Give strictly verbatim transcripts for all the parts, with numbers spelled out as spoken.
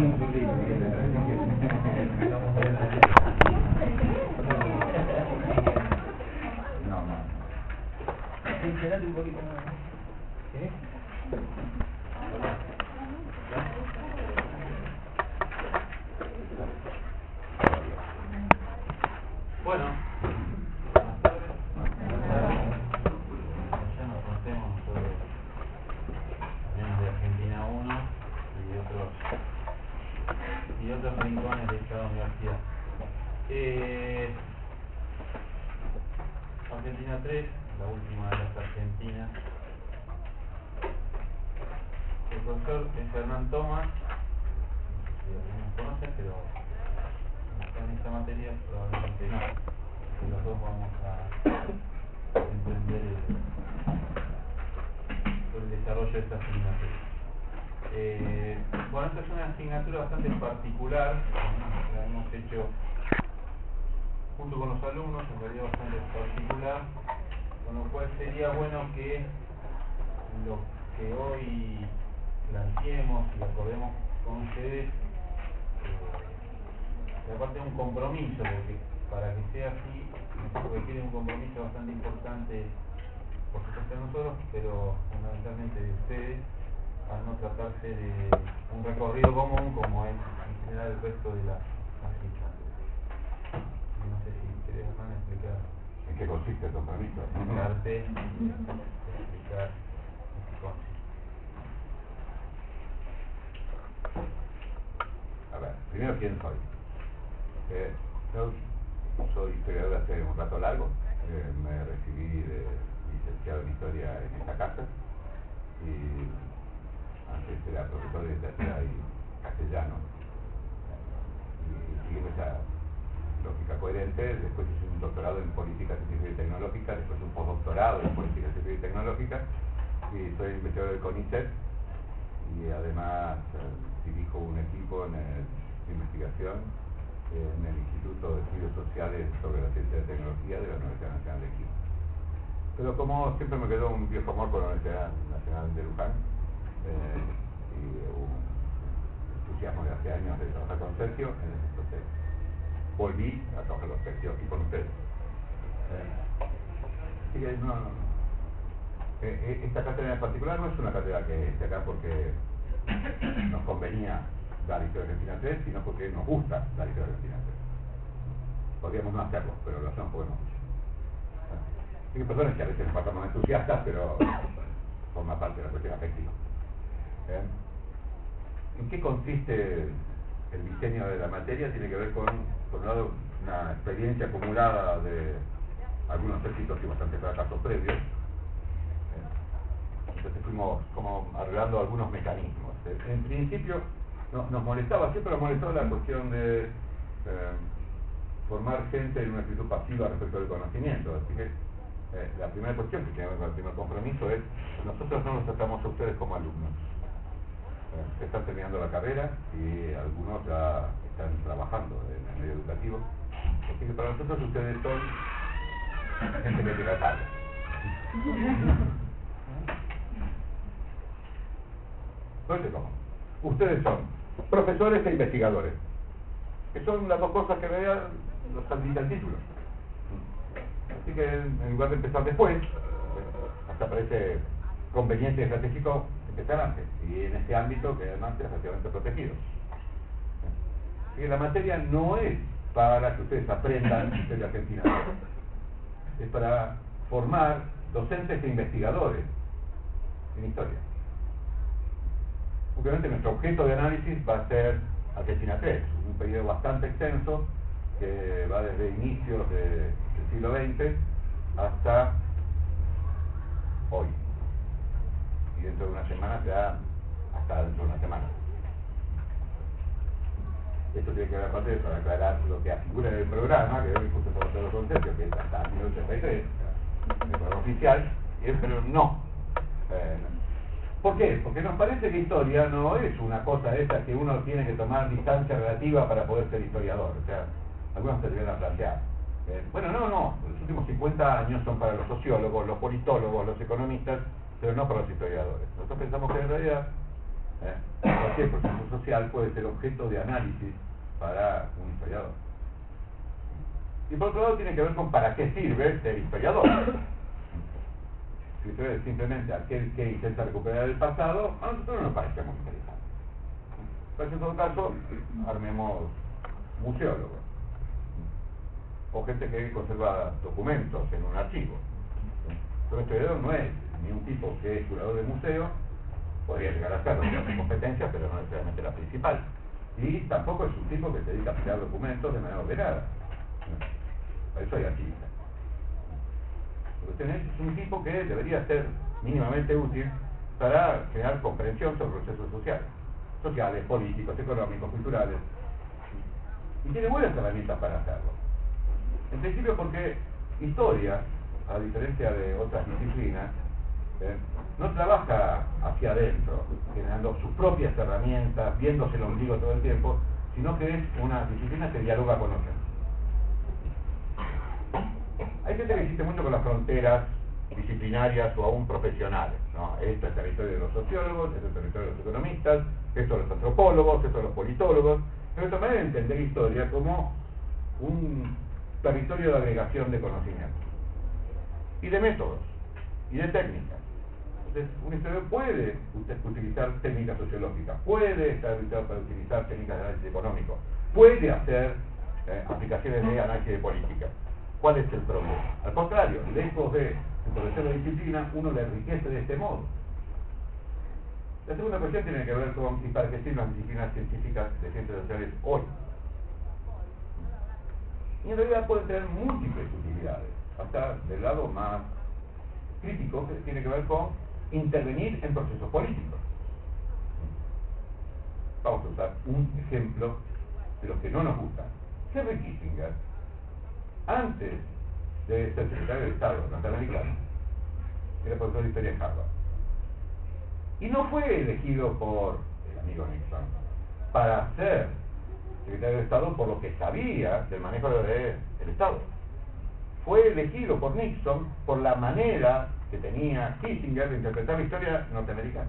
Mussolini. No, no. Sincerate un poquito más. ¿Eh? Bueno, ya nos conocemos todos, también de Argentina uno y otros y otros rincones de esta universidad. Eh, Argentina tres, la última de las Argentinas. El profesor es Hernán Thomas, no sé si algunos conocen, pero en esta materia probablemente no. Y los dos vamos a entender el, el desarrollo de esta asignatura. Eh, bueno, esta es una asignatura bastante particular, ¿no? La hemos hecho junto con los alumnos, en realidad bastante particular, con lo cual sería bueno que lo que hoy planteemos y acordemos con ustedes eh, aparte de un compromiso, porque para que sea así requiere un compromiso bastante importante por supuesto de nosotros, pero fundamentalmente de ustedes, al no tratarse de un recorrido común como es en general el resto de las asignaturas. No sé si querés, Hernán, explicar ¿En qué consiste el compromiso? explicarte, explicar en qué consiste. A ver, primero, ¿quién soy? Eh, yo soy historiador hace un rato largo, eh, me recibí de licenciado en Historia en esta casa y antes era profesor de literatura y castellano y seguimos esa lógica coherente. Después hice un doctorado en Política Científica y Tecnológica, después un postdoctorado en Política Científica y Tecnológica y soy investigador del CONICET y además eh, dirijo un equipo en el, de investigación en el Instituto de Estudios Sociales sobre la Ciencia y la Tecnología de la Universidad Nacional de Quito. Pero como siempre me quedó un viejo amor por la Universidad Nacional de Luján eh, y un entusiasmo de hace años de trabajar con Sergio, entonces volví a trabajar con Sergio y con ustedes. Eh, así que no, eh, esta cátedra en particular no es una cátedra que esté acá porque nos convenía dar Historia Argentina tres, sino porque nos gusta dar Historia Argentina tres. Podríamos no hacerlo, pero lo hacemos porque nos gusta. Hay personas que a veces nos pasamos entusiastas, pero forma parte de la cuestión afectiva. ¿Eh? ¿En qué consiste el diseño de la materia? Tiene que ver con, por un lado, una experiencia acumulada de algunos éxitos y bastantes fracasos previos. ¿Eh? Entonces fuimos como arreglando algunos mecanismos. ¿Eh? En principio no, nos molestaba, siempre nos molestó la cuestión de eh, formar gente en una actitud pasiva respecto del conocimiento. Así que Eh, la primera cuestión que tiene que ver con el primer compromiso es: nosotros no los tratamos a ustedes como alumnos. Eh, están terminando la carrera y algunos ya están trabajando en el medio educativo. Así que para nosotros ustedes son gente que llega tarde. Entonces, ¿cómo? Ustedes son profesores e investigadores, que son las dos cosas que vean los habilitan títulos. Así que en lugar de empezar después, hasta parece conveniente y estratégico empezar antes, y en este ámbito que además es relativamente protegido. Así que la materia no es para que ustedes aprendan historia argentina, es para formar docentes e investigadores en historia. Obviamente nuestro objeto de análisis va a ser Argentina tres, un periodo bastante extenso que va desde inicios de, del siglo veinte hasta hoy. Y dentro de una semana será hasta dentro de una semana. Esto tiene que ver aparte para aclarar lo que figura en el programa, que hoy justo estamos todos los conceptos, que es hasta mil novecientos ochenta y tres, el programa oficial, y pero no. Eh, ¿Por qué? Porque nos parece que historia no es una cosa esa que uno tiene que tomar distancia relativa para poder ser historiador. O sea, algunos se llegan a plantear. Eh, bueno, no, no. Los últimos cincuenta años son para los sociólogos, los politólogos, los economistas, pero no para los historiadores. Nosotros pensamos que en realidad ¿eh? Cualquier proceso social puede ser objeto de análisis para un historiador. Y por otro lado tiene que ver con para qué sirve ser historiador. Si usted es simplemente aquel que intenta recuperar el pasado, a nosotros no nos parece muy interesante. Pues en todo caso, armemos museólogos o gente que conserva documentos en un archivo. Pero historiador no es ni un tipo que es curador de museo, podría llegar a serlo, tiene competencia, pero no es realmente la principal. Y tampoco es un tipo que se dedica a crear documentos de manera ordenada. Para eso hay archivistas. Lo que tenés es un tipo que debería ser mínimamente útil para crear comprensión sobre procesos sociales, sociales, políticos, económicos, culturales. Y tiene buenas herramientas para hacerlo. En principio porque historia, a diferencia de otras disciplinas, ¿eh? no trabaja hacia adentro, generando sus propias herramientas, viéndose el ombligo todo el tiempo, sino que es una disciplina que dialoga con otras. Hay gente que insiste mucho con las fronteras disciplinarias o aún profesionales, ¿no? Esto es territorio de los sociólogos, esto es territorio de los economistas, esto de los antropólogos, esto de los politólogos, pero también entender historia como un territorio de agregación de conocimientos y de métodos y de técnicas. Entonces, un historiador puede utilizar técnicas sociológicas, puede estar habilitado para utilizar técnicas de análisis económico, puede hacer eh, aplicaciones de análisis de política. ¿Cuál es el problema? Al contrario, lejos de entorpecer la disciplina, uno la enriquece de este modo. La segunda cuestión tiene que ver con, y para qué sirven las disciplinas científicas de ciencias sociales hoy. Y en realidad pueden tener múltiples utilidades, hasta del lado más crítico, que tiene que ver con intervenir en procesos políticos. Vamos a usar un ejemplo de los que no nos gustan. Henry Kissinger, antes de ser secretario de Estado norteamericano, era profesor de historia en Harvard. Y no fue elegido por el amigo Nixon para ser secretario de Estado por lo que sabía del manejo del Estado. Fue elegido por Nixon por la manera que tenía Kissinger de interpretar la historia norteamericana.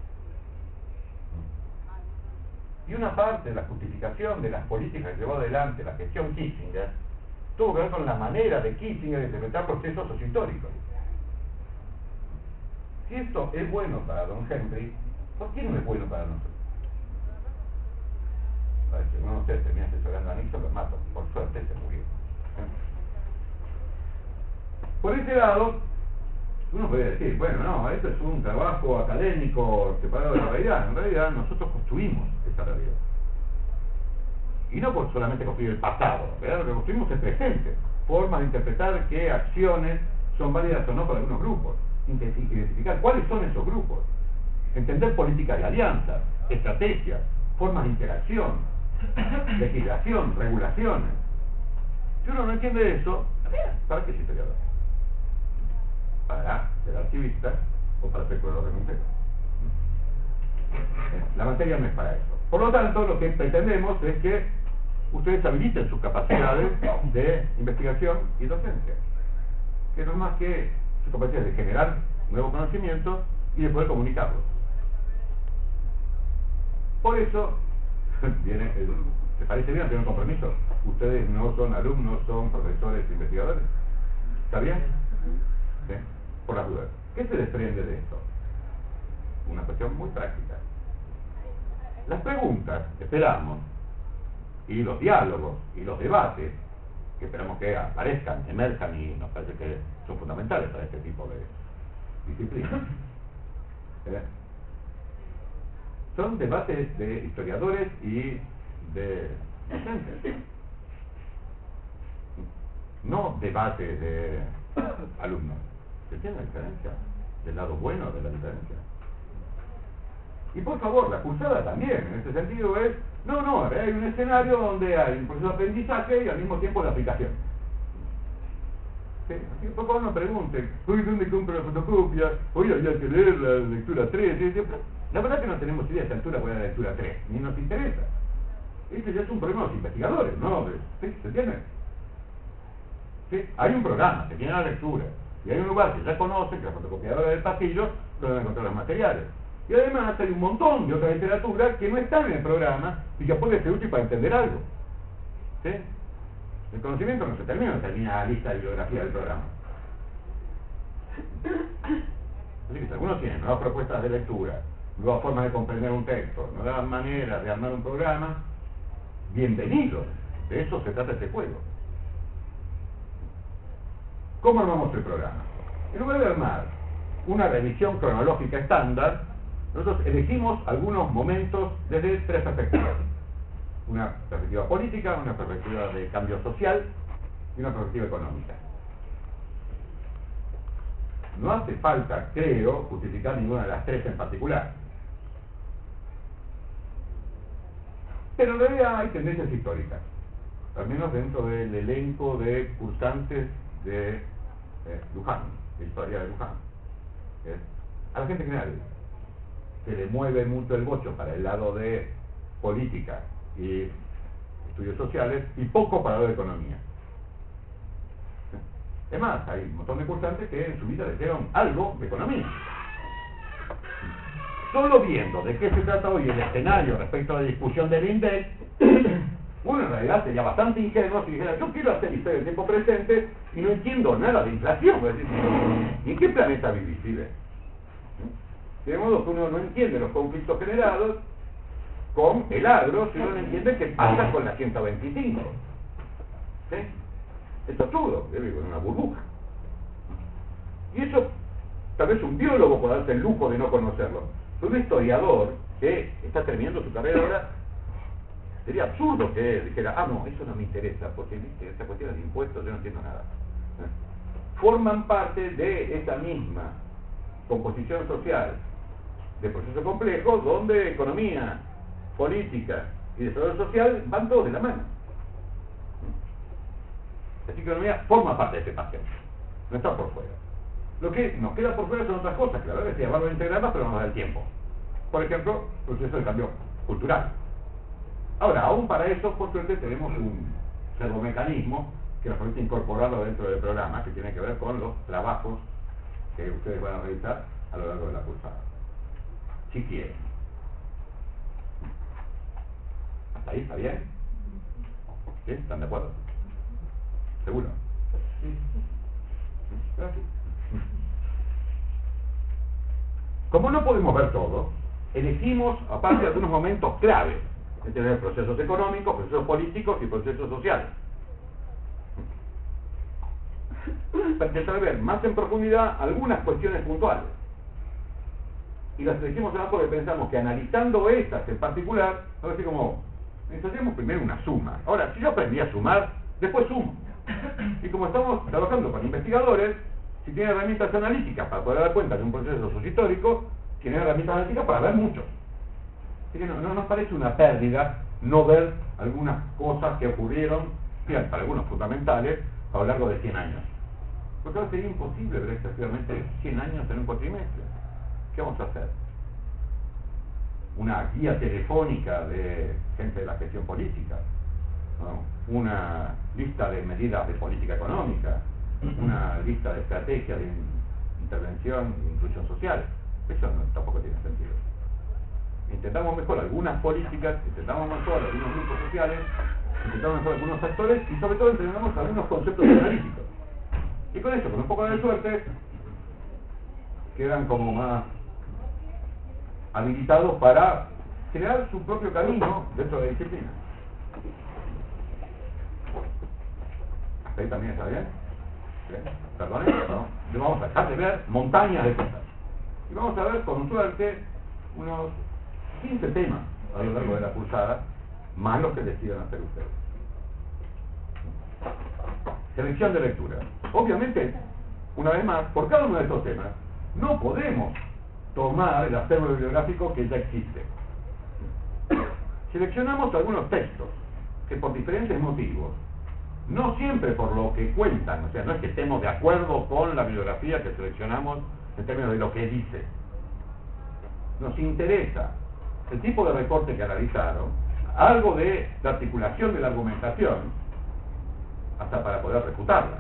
Y una parte de la justificación de las políticas que llevó adelante la gestión Kissinger tuvo que ver con la manera de Kissinger de interpretar procesos sociohistóricos. Si esto es bueno para don Henry, ¿por qué no es bueno para nosotros? Parece, no sé, termina asesorando a Nixon, lo mato. Por suerte se murió. Por ese lado, uno puede decir, bueno, no, esto es un trabajo académico separado de la realidad. En realidad, nosotros construimos esa realidad. Y no por solamente construir el pasado, ¿verdad? Lo que construimos es el presente. Formas de interpretar qué acciones son válidas o no para algunos grupos. Identificar cuáles son esos grupos. Entender políticas de alianzas, estrategias, formas de interacción, legislación, regulaciones. Si uno no entiende eso, ¿para qué es historiador? Para ser archivista o para ser curador de museo. La materia no es para eso. Por lo tanto, lo que pretendemos es que ustedes habiliten sus capacidades de investigación y docencia, que no es más que sus capacidades de generar nuevos conocimientos y de poder comunicarlos. Por eso, viene el, ¿te parece bien tener un compromiso? Ustedes no son alumnos, son profesores e investigadores. ¿Está bien? ¿Sí? Por las dudas. ¿Qué se desprende de esto? Una cuestión muy práctica. Las preguntas que esperamos, y los diálogos, y los debates, que esperamos que aparezcan, emerjan, y nos parece que son fundamentales para este tipo de disciplinas. ¿Eh? Son debates de historiadores y de docentes. No debates de alumnos. ¿Se entiende la diferencia? Del lado bueno de la diferencia. Y por favor, la cursada también, en este sentido es, no, no, hay un escenario donde hay un proceso de aprendizaje y al mismo tiempo de aplicación. ¿Sí? Así que por favor no pregunten, hoy ¿dónde compro la fotocopia? Hoy había que leer la lectura tres. ¿Sí? La verdad que no tenemos idea de esta altura cuál es la lectura tres, ni nos interesa. Este ya es un problema de los investigadores, ¿no? ¿Sí? ¿Se entiende? ¿Sí? Hay un programa, se tiene la lectura, y hay un lugar que ya conocen, que es la fotocopiadora del pasillo, donde van a encontrar los materiales. Y además hay un montón de otra literatura que no está en el programa y que puede ser útil para entender algo. ¿Sí? El conocimiento no se termina, no termina la lista de bibliografía del programa. Así que si algunos tienen nuevas propuestas de lectura, nuevas formas de comprender un texto, nuevas maneras de armar un programa, bienvenidos. De eso se trata este juego. ¿Cómo armamos el programa? En lugar de armar una revisión cronológica estándar, nosotros elegimos algunos momentos desde tres perspectivas. Una perspectiva política, una perspectiva de cambio social y una perspectiva económica. No hace falta, creo, justificar ninguna de las tres en particular. Pero en realidad hay tendencias históricas, al menos dentro del elenco de cursantes de eh, Luján, de historia de Luján. ¿Eh? A la gente en general se le mueve mucho el bocho para el lado de política y estudios sociales y poco para el lado de economía. Es más, hay un montón de cursantes que en su vida leyeron algo de economía. Solo viendo de qué se trata hoy el escenario respecto a la discusión del INDEC, uno en realidad sería bastante ingenuo si dijera, yo quiero hacer historia del tiempo presente y no entiendo nada de inflación. Es decir, ¿y en qué planeta vivís, pibe? De modo que uno no entiende los conflictos generados con el agro, si uno no entiende qué pasa con la ciento veinticinco. ¿Sí? Esto es todo, yo vivo en una burbuja. Y eso, tal vez un biólogo pueda darse el lujo de no conocerlo. Pero un historiador que está terminando su carrera ahora, sería absurdo que dijera, ah, no, eso no me interesa, porque ¿viste? Esta cuestión de impuestos yo no entiendo nada. ¿Eh? Forman parte de esa misma composición social de proceso complejo, donde economía, política y desarrollo social van todos de la mano. Así que la economía forma parte de ese paseo, no está por fuera. Lo que nos queda por fuera son otras cosas, que la verdad es que llamarlo integrarlas, pero no nos da el tiempo. Por ejemplo, el proceso de cambio cultural. Ahora, aún para eso, por suerte, tenemos un servomecanismo que nos permite incorporarlo dentro del programa, que tiene que ver con los trabajos que ustedes van a realizar a lo largo de la cursada. Si quieren. ¿Hasta ahí está bien? ¿Sí? ¿Están de acuerdo? ¿Seguro? Gracias. Como no podemos ver todo, elegimos, aparte de algunos momentos claves, es tener procesos económicos, procesos políticos y procesos sociales, para intentar ver más en profundidad algunas cuestiones puntuales. Y las elegimos además porque pensamos que analizando estas en particular, a ver si como, necesitamos primero una suma. Ahora, si yo aprendí a sumar, después sumo. Y como estamos trabajando con investigadores, si tienen herramientas analíticas para poder dar cuenta de un proceso sociohistórico, tienen herramientas analíticas para ver mucho. Así que no, no nos parece una pérdida no ver algunas cosas que ocurrieron, fíjate, para algunos fundamentales, a lo largo de cien años. Porque ahora sería imposible ver excesivamente cien años en un cuatrimestre. ¿Qué vamos a hacer? Una guía telefónica de gente de la gestión política, ¿no? Una lista de medidas de política económica, una lista de estrategias de intervención e inclusión social. Eso no, tampoco tiene sentido. Intentamos mejor algunas políticas, intentamos mejor algunos grupos sociales, intentamos mejor algunos actores y sobre todo entrenamos algunos conceptos analíticos. Y con eso, con un poco de suerte, quedan como más habilitados para crear su propio camino dentro de la disciplina. ¿Hasta ahí también está bien? ¿Bien? ¿Perdonen? ¿No? Vamos a dejar de ver montañas de cosas. Y vamos a ver, con suerte, unos quince temas a lo largo de la cursada, más los que decidan hacer ustedes. Selección de lectura. Obviamente, una vez más, por cada uno de estos temas, no podemos tomar el acervo bibliográfico que ya existe. Seleccionamos algunos textos que por diferentes motivos, no siempre por lo que cuentan, o sea, no es que estemos de acuerdo con la bibliografía que seleccionamos en términos de lo que dice. Nos interesa el tipo de recorte que analizaron, algo de la articulación de la argumentación, hasta para poder refutarla.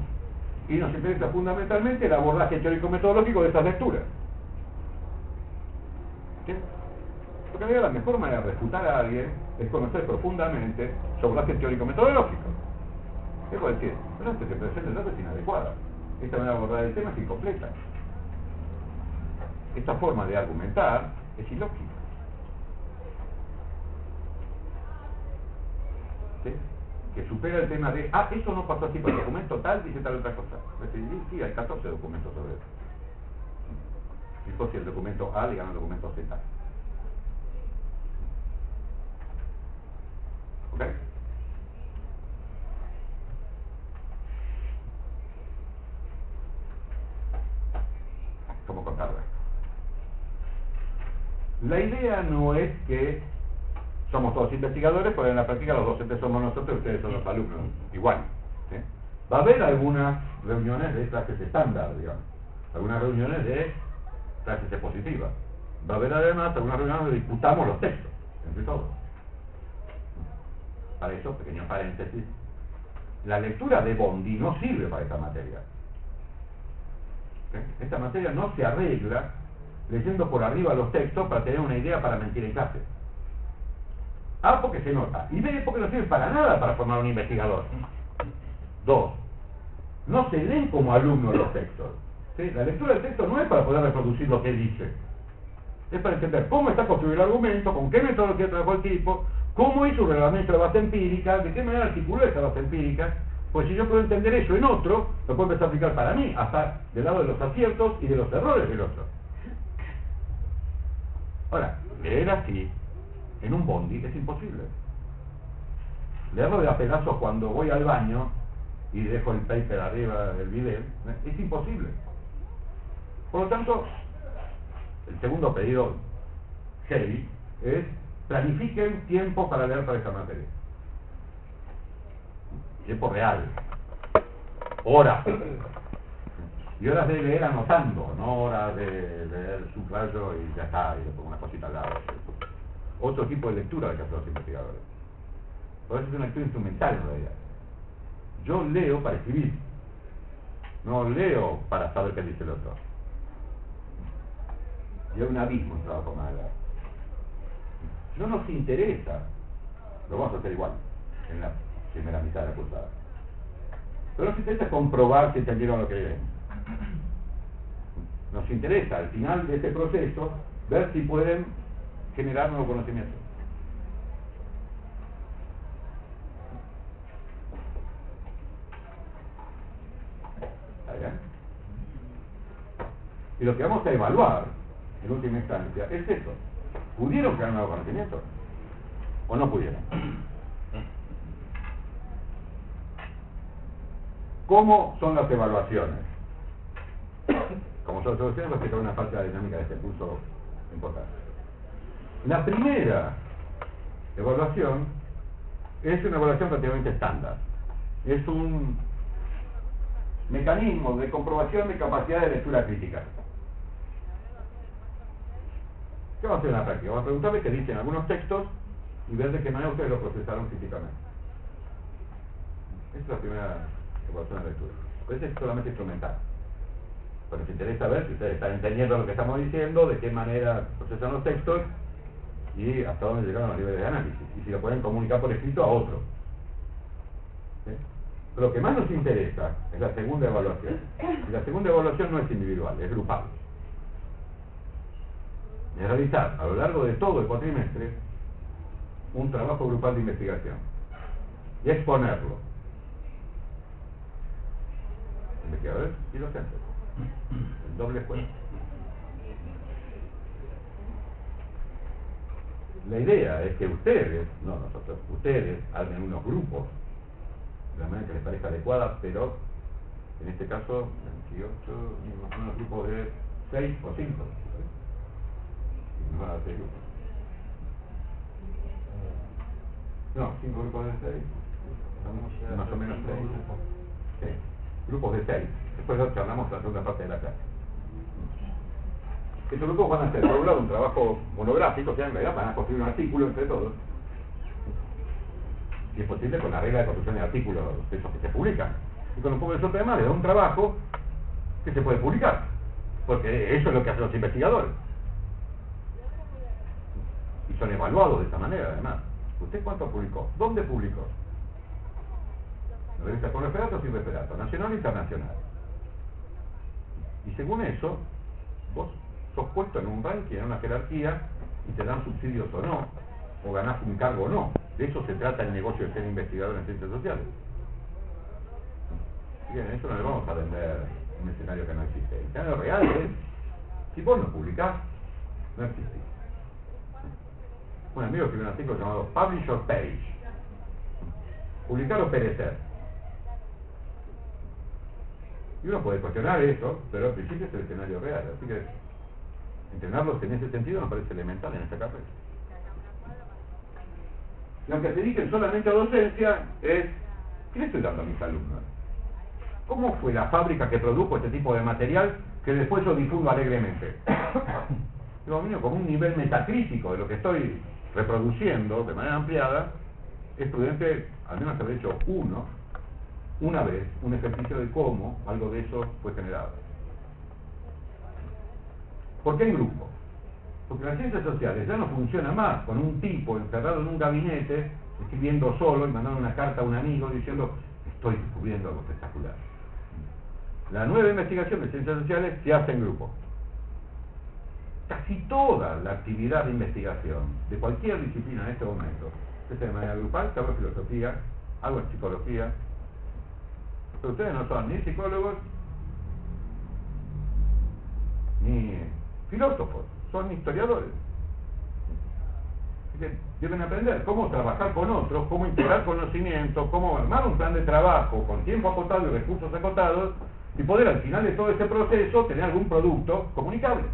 Y nos interesa fundamentalmente el abordaje teórico-metodológico de estas lecturas. ¿Sí? Porque en realidad la mejor manera de refutar a alguien es conocer profundamente su base teórico-metodológico. ¿Qué puedo decir? Pero esto que presenta el dato es inadecuada. Esta manera de abordar el tema es incompleta. Esta forma de argumentar es ilógica. ¿Sí? Que supera el tema de, ah, eso no pasó así, pero el documento tal dice tal otra cosa. Es decir, sí, hay catorce documentos sobre eso. Dijo si el documento A le gana al documento Z. ¿Ok? ¿Cómo contarlo esto? La idea no es que somos todos investigadores, pero en la práctica los docentes somos nosotros y ustedes son los alumnos. Igual. ¿Sí? Va a haber algunas reuniones de clases estándar, digamos. Algunas reuniones de clases expositivas. Va a haber además algunas reuniones donde discutamos los textos, entre todos. Para eso, pequeño paréntesis, la lectura de Bondi no sirve para esta materia. ¿Sí? Esta materia no se arregla leyendo por arriba los textos para tener una idea para mentir en clase. A, porque se nota, y B, porque no sirve para nada para formar un investigador. Dos, no se leen como alumnos los textos. ¿Sí? La lectura del texto no es para poder reproducir lo que dice, es para entender cómo está construido el argumento, con qué metodología trabajó el tipo, cómo hizo un reglamento de base empírica, de qué manera articuló esa base empírica. Pues si yo puedo entender eso en otro, lo puedo empezar a aplicar para mí, hasta del lado de los aciertos y de los errores del otro. Ahora, leer así en un bondi es imposible. Leerlo de a pedazos cuando voy al baño y dejo el paper arriba del video es imposible. Por lo tanto, el segundo pedido heavy es planifiquen tiempo para leer para esta materia. Tiempo real. Horas. Y horas de leer anotando, no horas de leer subrayo y ya está, y le pongo una cosita al lado. Otro tipo de lectura de que hacen los investigadores. Por eso es una lectura instrumental en realidad. Yo leo para escribir, no leo para saber qué dice el otro. Y hay un abismo en trabajo más allá. No nos interesa, lo vamos a hacer igual en la primera mitad de la cursada, pero nos interesa comprobar si entendieron lo que leen. Nos interesa al final de este proceso ver si pueden generar nuevo conocimiento. ¿Está bien? Y lo que vamos a evaluar en última instancia es eso. ¿Pudieron crear nuevo conocimiento? ¿O no pudieron? ¿Cómo son las evaluaciones? Como son las evaluaciones, voy a explicar una parte de la dinámica de este curso importante. La primera evaluación es una evaluación relativamente estándar. Es un mecanismo de comprobación de capacidad de lectura crítica. ¿Qué va a hacer en la práctica? Vamos a preguntarle qué dicen algunos textos y ver de qué manera ustedes lo procesaron críticamente. Esta es la primera evaluación de lectura. Pues es solamente instrumental. Pero nos interesa ver si ustedes están entendiendo lo que estamos diciendo, de qué manera procesan los textos y hasta dónde llegaron los niveles de análisis. Y si lo pueden comunicar por escrito a otro. ¿Sí? Pero lo que más nos interesa es la segunda evaluación. Y la segunda evaluación no es individual, es grupal. Es realizar a lo largo de todo el cuatrimestre un trabajo grupal de investigación y exponerlo. Investigadores y docentes. En doble escuela. La idea es que ustedes, no nosotros, ustedes armen unos grupos de la manera que les parezca adecuada, pero en este caso veintiocho, unos grupos de seis o cinco. Y nos van a dar seis grupos. No, cinco grupos de seis. Más o menos seis. Sí. Grupos de seis. Después charlamos la segunda parte de la clase. Estos grupos van a hacer, por un lado, un trabajo monográfico, o sea, en realidad van a construir un artículo entre todos. Si es posible, con la regla de construcción de artículos de esos que se publican. Y con un poco de suerte, además, le da un trabajo que se puede publicar. Porque eso es lo que hacen los investigadores. son evaluados de esa manera, además. ¿Usted cuánto publicó? ¿Dónde publicó? Revista con referatos y referatos, nacional e internacional. Y según eso, vos sos puesto en un ranking, en una jerarquía, y te dan subsidios o no, o ganás un cargo o no. De eso se trata el negocio de ser investigador en ciencias sociales. Bien, eso no le vamos a vender un escenario que no existe. El escenario real es, si vos no publicás, no existís. Un amigo escribió un artículo llamado Publish or Perish. Publicar o perecer. Y uno puede cuestionar eso, pero al principio es el escenario real. Así que entrenarlos en ese sentido me parece elemental en esta carrera. Y aunque se dediquen solamente a docencia, es ¿qué le estoy dando a mis alumnos? ¿Cómo fue la fábrica que produjo este tipo de material que después yo difundo alegremente? Digo, mío, como un nivel metacrítico de lo que estoy reproduciendo de manera ampliada, es prudente al menos haber hecho uno, una vez, un ejercicio de cómo algo de eso fue generado. ¿Por qué en grupo? Porque las ciencias sociales ya no funcionan más con un tipo encerrado en un gabinete, escribiendo solo y mandando una carta a un amigo diciendo estoy descubriendo algo espectacular. La nueva investigación de ciencias sociales se hace en grupo. Casi toda la actividad de investigación de cualquier disciplina en este momento se hace de manera grupal, que hago filosofía, algo en psicología, pero ustedes no son ni psicólogos ni filósofos, son historiadores. Así que deben aprender cómo trabajar con otros, cómo integrar conocimiento, cómo armar un plan de trabajo con tiempo acotado y recursos acotados, y poder al final de todo ese proceso tener algún producto comunicable.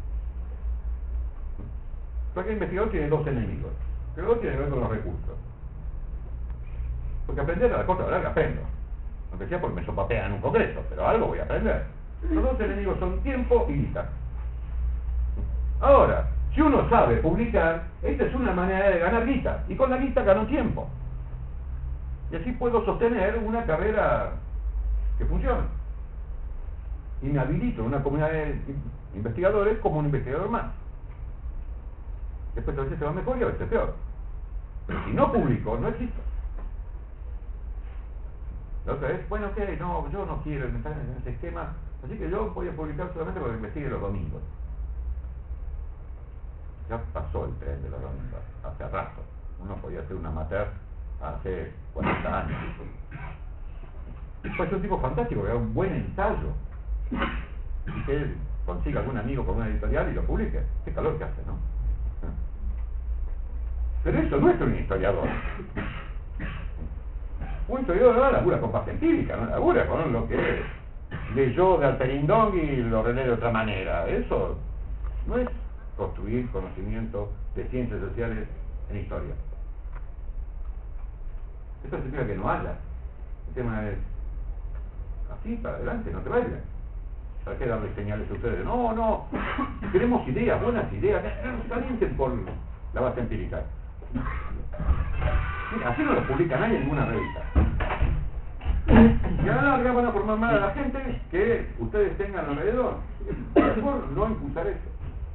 Cualquier investigador tiene dos enemigos. El otro tiene que ver con los recursos. Porque aprender a la corta larga aprendo. Aunque sea porque me sopapean en un congreso, pero algo voy a aprender. Los dos enemigos son tiempo y guita. Ahora, si uno sabe publicar, esta es una manera de ganar guita. Y con la guita gano tiempo. Y así puedo sostener una carrera que funcione. Y me habilito en una comunidad de investigadores como un investigador más. Después a veces se va mejor y a veces peor. Pero si no publico, no existo. La otra es, bueno, ok, no, yo no quiero entrar en ese esquema, así que yo voy a publicar solamente cuando investigue los domingos. Ya pasó el tren de los domingos, hace rato. Uno podía hacer una amateur hace cuarenta años. Fue un tipo fantástico, que era un buen ensayo. Y que él consiga algún amigo con una editorial y lo publique. Qué calor que hace, ¿no? Pero eso no es un historiador. Un historiador no labura con base empírica, no labura con lo que leyó de Alperindong y lo relee de otra manera. Eso no es construir conocimiento de ciencias sociales en historia. Esto significa que no haya. El tema es así, para adelante, no te vayas. ¿Para qué darle señales a ustedes? No, no, queremos ideas, buenas ideas, calienten por la base empírica. Mira, así no lo publica nadie en ninguna revista. Y a la larga van a formar mal a la gente que ustedes tengan alrededor. Mejor no impulsar eso.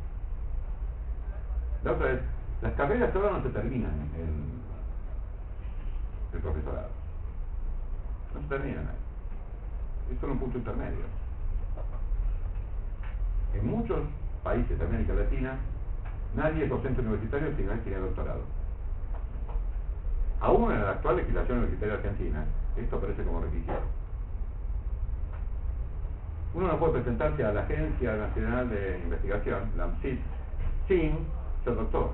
La otra es, las carreras ahora no se terminan en el profesorado. No se terminan ahí. Es solo un punto intermedio. En muchos países de América Latina, nadie es docente universitario sin haber tenido doctorado. Aún en la actual legislación universitaria argentina, esto aparece como requisito. Uno no puede presentarse a la Agencia Nacional de Investigación, la ANSIT, sin ser doctor.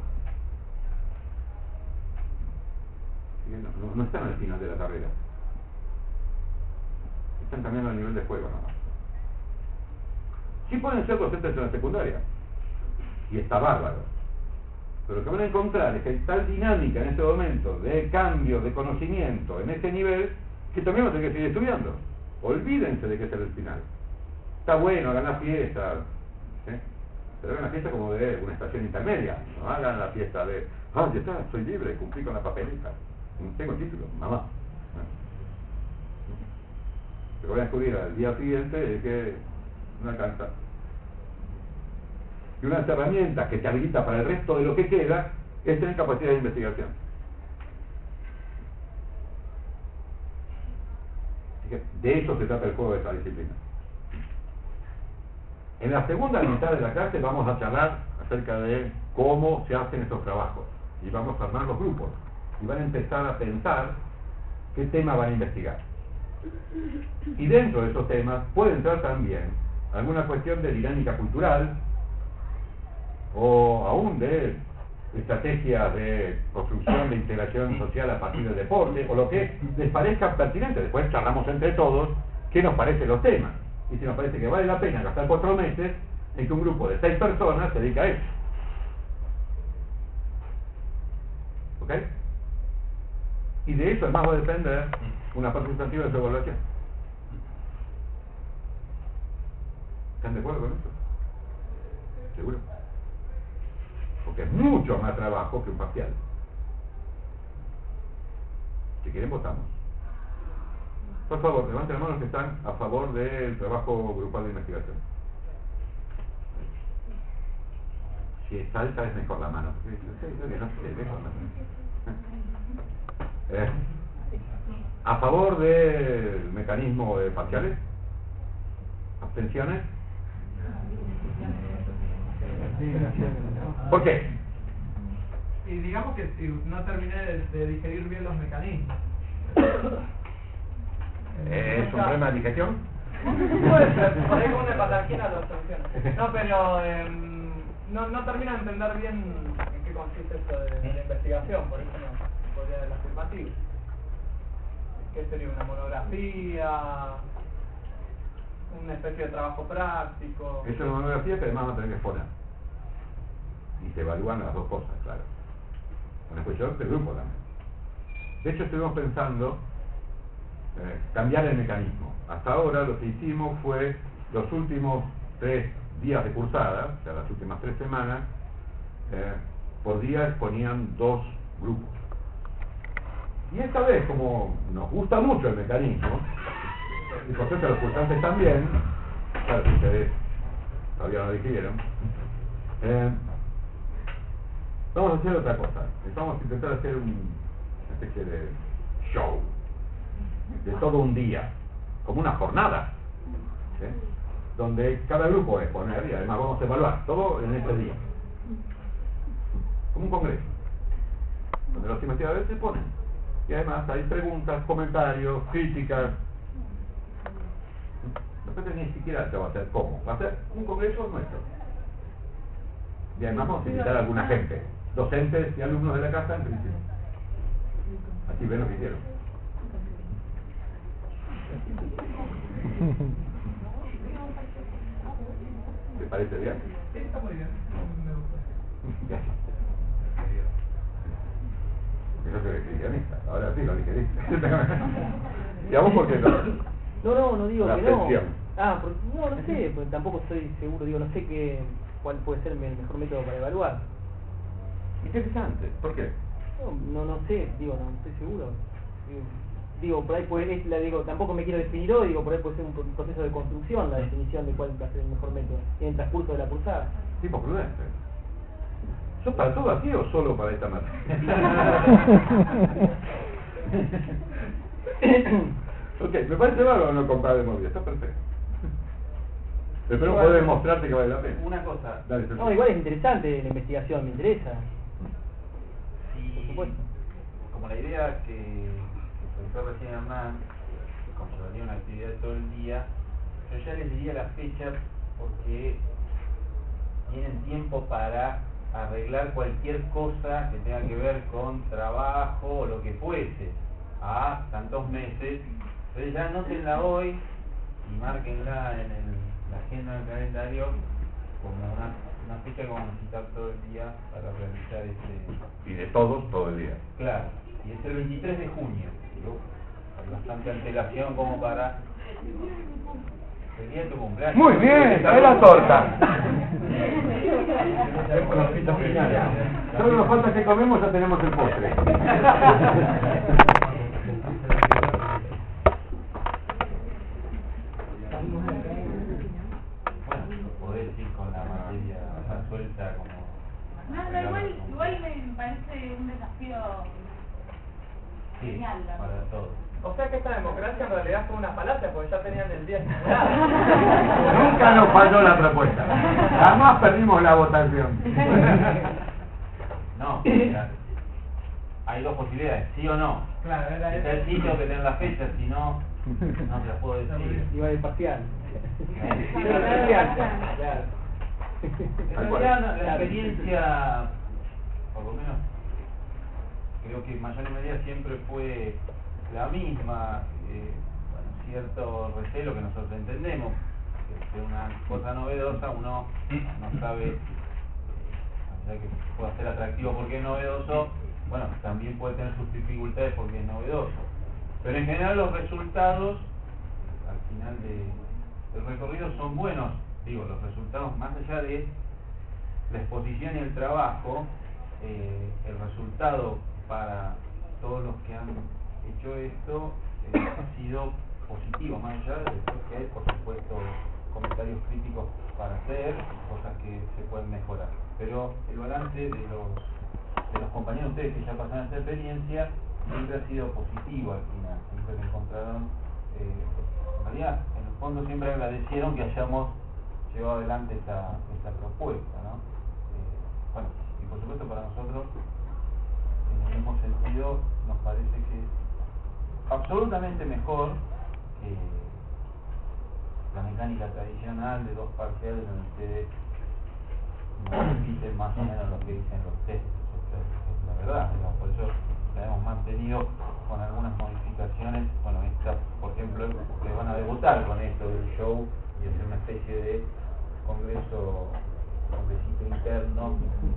No, no, no están al final de la carrera. Están cambiando el nivel de juego nomás. Sí pueden ser docentes en la secundaria, y está bárbaro. Pero lo que van a encontrar es que hay tal dinámica en este momento de cambio de conocimiento en este nivel que también van a tener que seguir estudiando. Olvídense de que ese es el final. Está bueno, hagan la fiesta, ¿sí? Pero hagan la fiesta como de una estación intermedia. No hagan la fiesta de, ah, ya está, soy libre, cumplí con la papeleta. Tengo el título, mamá. Lo que voy a descubrir al día siguiente es que no alcanza. Y una de las herramientas que te habilita para el resto de lo que queda es tener capacidad de investigación. Así que de eso se trata el juego de esta disciplina. En la segunda mitad de la clase vamos a charlar acerca de cómo se hacen estos trabajos y vamos a armar los grupos y van a empezar a pensar qué tema van a investigar. Y dentro de esos temas puede entrar también alguna cuestión de dinámica cultural o aún de estrategias de construcción de integración social a partir del deporte o lo que les parezca pertinente. Después charlamos entre todos qué nos parecen los temas y si nos parece que vale la pena gastar cuatro meses en que un grupo de seis personas se dedica a eso. ¿Ok? Y de eso además va a depender una parte sustantiva de su evaluación. ¿Están de acuerdo con eso? ¿Seguro? Porque es mucho más trabajo que un parcial. Si quieren, votamos. Por favor, levanten la mano los que están a favor del trabajo grupal de investigación. Si es alta es mejor la mano. Eh, ¿A favor del mecanismo de parciales? ¿Abstenciones? ¿Por qué? Y digamos que si no terminé de, de digerir bien los mecanismos. Eh, ¿Es un problema de digestión? Puede ser, por ahí como una patarquina lo soluciona. No, pero eh, no, no termino de entender bien en qué consiste esto de, de la investigación, por eso no podría dar el afirmativo. ¿Qué sería una monografía? ¿Una especie de trabajo práctico? Es una monografía que además va a tener que exponer. Y se evalúan las dos cosas, claro. Una exposición del grupo también. De hecho, estuvimos pensando eh, cambiar el mecanismo. Hasta ahora lo que hicimos fue los últimos tres días de cursada, o sea, las últimas tres semanas, eh, por día exponían dos grupos. Y esta vez, como nos gusta mucho el mecanismo, y por cierto los cursantes también, claro que ustedes todavía no lo dijeron, eh, vamos a hacer otra cosa. Vamos a intentar hacer un, una especie de show de todo un día, como una jornada, ¿sí? Donde cada grupo va a exponer y además vamos a evaluar todo en este día, como un congreso, donde los investigadores se ponen y además hay preguntas, comentarios, críticas. Después ni siquiera se va a hacer cómo, va a ser un congreso nuestro. Y además vamos a invitar a alguna gente, docentes y alumnos de la casa en principio. Así ven lo que hicieron. ¿Te parece bien? Sí, está muy bien. Me gusta. Gracias. Yo soy guionista, ahora sí lo digeriste. ¿Y a vos por qué no? No, no, no digo La que no. abstención. Ah, porque, no, no sé, pues tampoco estoy seguro, digo, no sé qué, cuál puede ser el mejor método para evaluar. Interesante. ¿Por qué? No, no, no sé, digo, no estoy seguro. Digo, digo, por ahí puede, es la, digo, tampoco me quiero definir hoy, digo, por ahí puede ser un pro- proceso de construcción la definición de cuál va a ser el mejor método en el transcurso de la cursada. Tipo prudente. ¿Sos para todo aquí o solo para esta materia? Ok, me parece bárbaro no comprar de móvil, está perfecto. Espero Igual, poder demostrarte que vale la pena. Una cosa, Dale, Sergio. No, igual es interesante la investigación, me interesa. si, Por supuesto. como la idea que, que el profesor recién Hernán, que controlaría una actividad todo el día, yo ya les diría la fecha porque tienen tiempo para arreglar cualquier cosa que tenga que ver con trabajo o lo que fuese, a tantos meses. Entonces ya anótenla hoy y márquenla en el, la agenda del calendario como una, una fecha que vamos a necesitar todo el día para realizar ese... Y de todos, todo el día. Claro, y es el veintitrés de junio, ¿no? Hay bastante antelación como para... Sería tu cumpleaños. Muy bien, trae la torta. Solo nos falta que comemos, ya tenemos el postre. Podés ir con la materia suelta como... No, no, igual, igual me parece sido Sí, genial la para cosa. todos. O sea que esta democracia en realidad fue una falacia porque ya tenían el día estipulado. Nunca nos falló la propuesta. Jamás perdimos la votación. No, mira, hay dos posibilidades, sí o no. Claro, era Si está el sitio que tener la fecha, si no, no se las puedo decir. Iba de parcial. ¿Eh? Iba de parcial, claro. En realidad la, la experiencia, por lo menos, creo que en mayor medida siempre fue la misma, eh, bueno, cierto recelo que nosotros entendemos, que es una cosa novedosa, uno no sabe, eh, a medida que pueda ser atractivo porque es novedoso, bueno, también puede tener sus dificultades porque es novedoso. Pero en general los resultados, al final de, del recorrido, son buenos. Digo, los resultados, más allá de la exposición y el trabajo, eh, el resultado para todos los que han hecho esto eh, ha sido positivo, más allá de después que hay, por supuesto, comentarios críticos para hacer, cosas que se pueden mejorar. Pero el balance de los, de los compañeros ustedes que ya pasaron esta experiencia siempre ha sido positivo al final, siempre me encontraron, eh, en realidad, en el fondo siempre agradecieron que hayamos llevado adelante esta, esta propuesta, ¿no? Eh, bueno, y por supuesto para nosotros, en el mismo sentido, nos parece que es absolutamente mejor que la mecánica tradicional de dos parciales donde ustedes nos repiten más o menos lo que dicen los textos. Esto es la verdad, digamos, por eso la hemos mantenido con algunas modificaciones. Bueno, esta, por ejemplo, que van a debutar con esto del show y hacer una especie de congreso, congresito interno,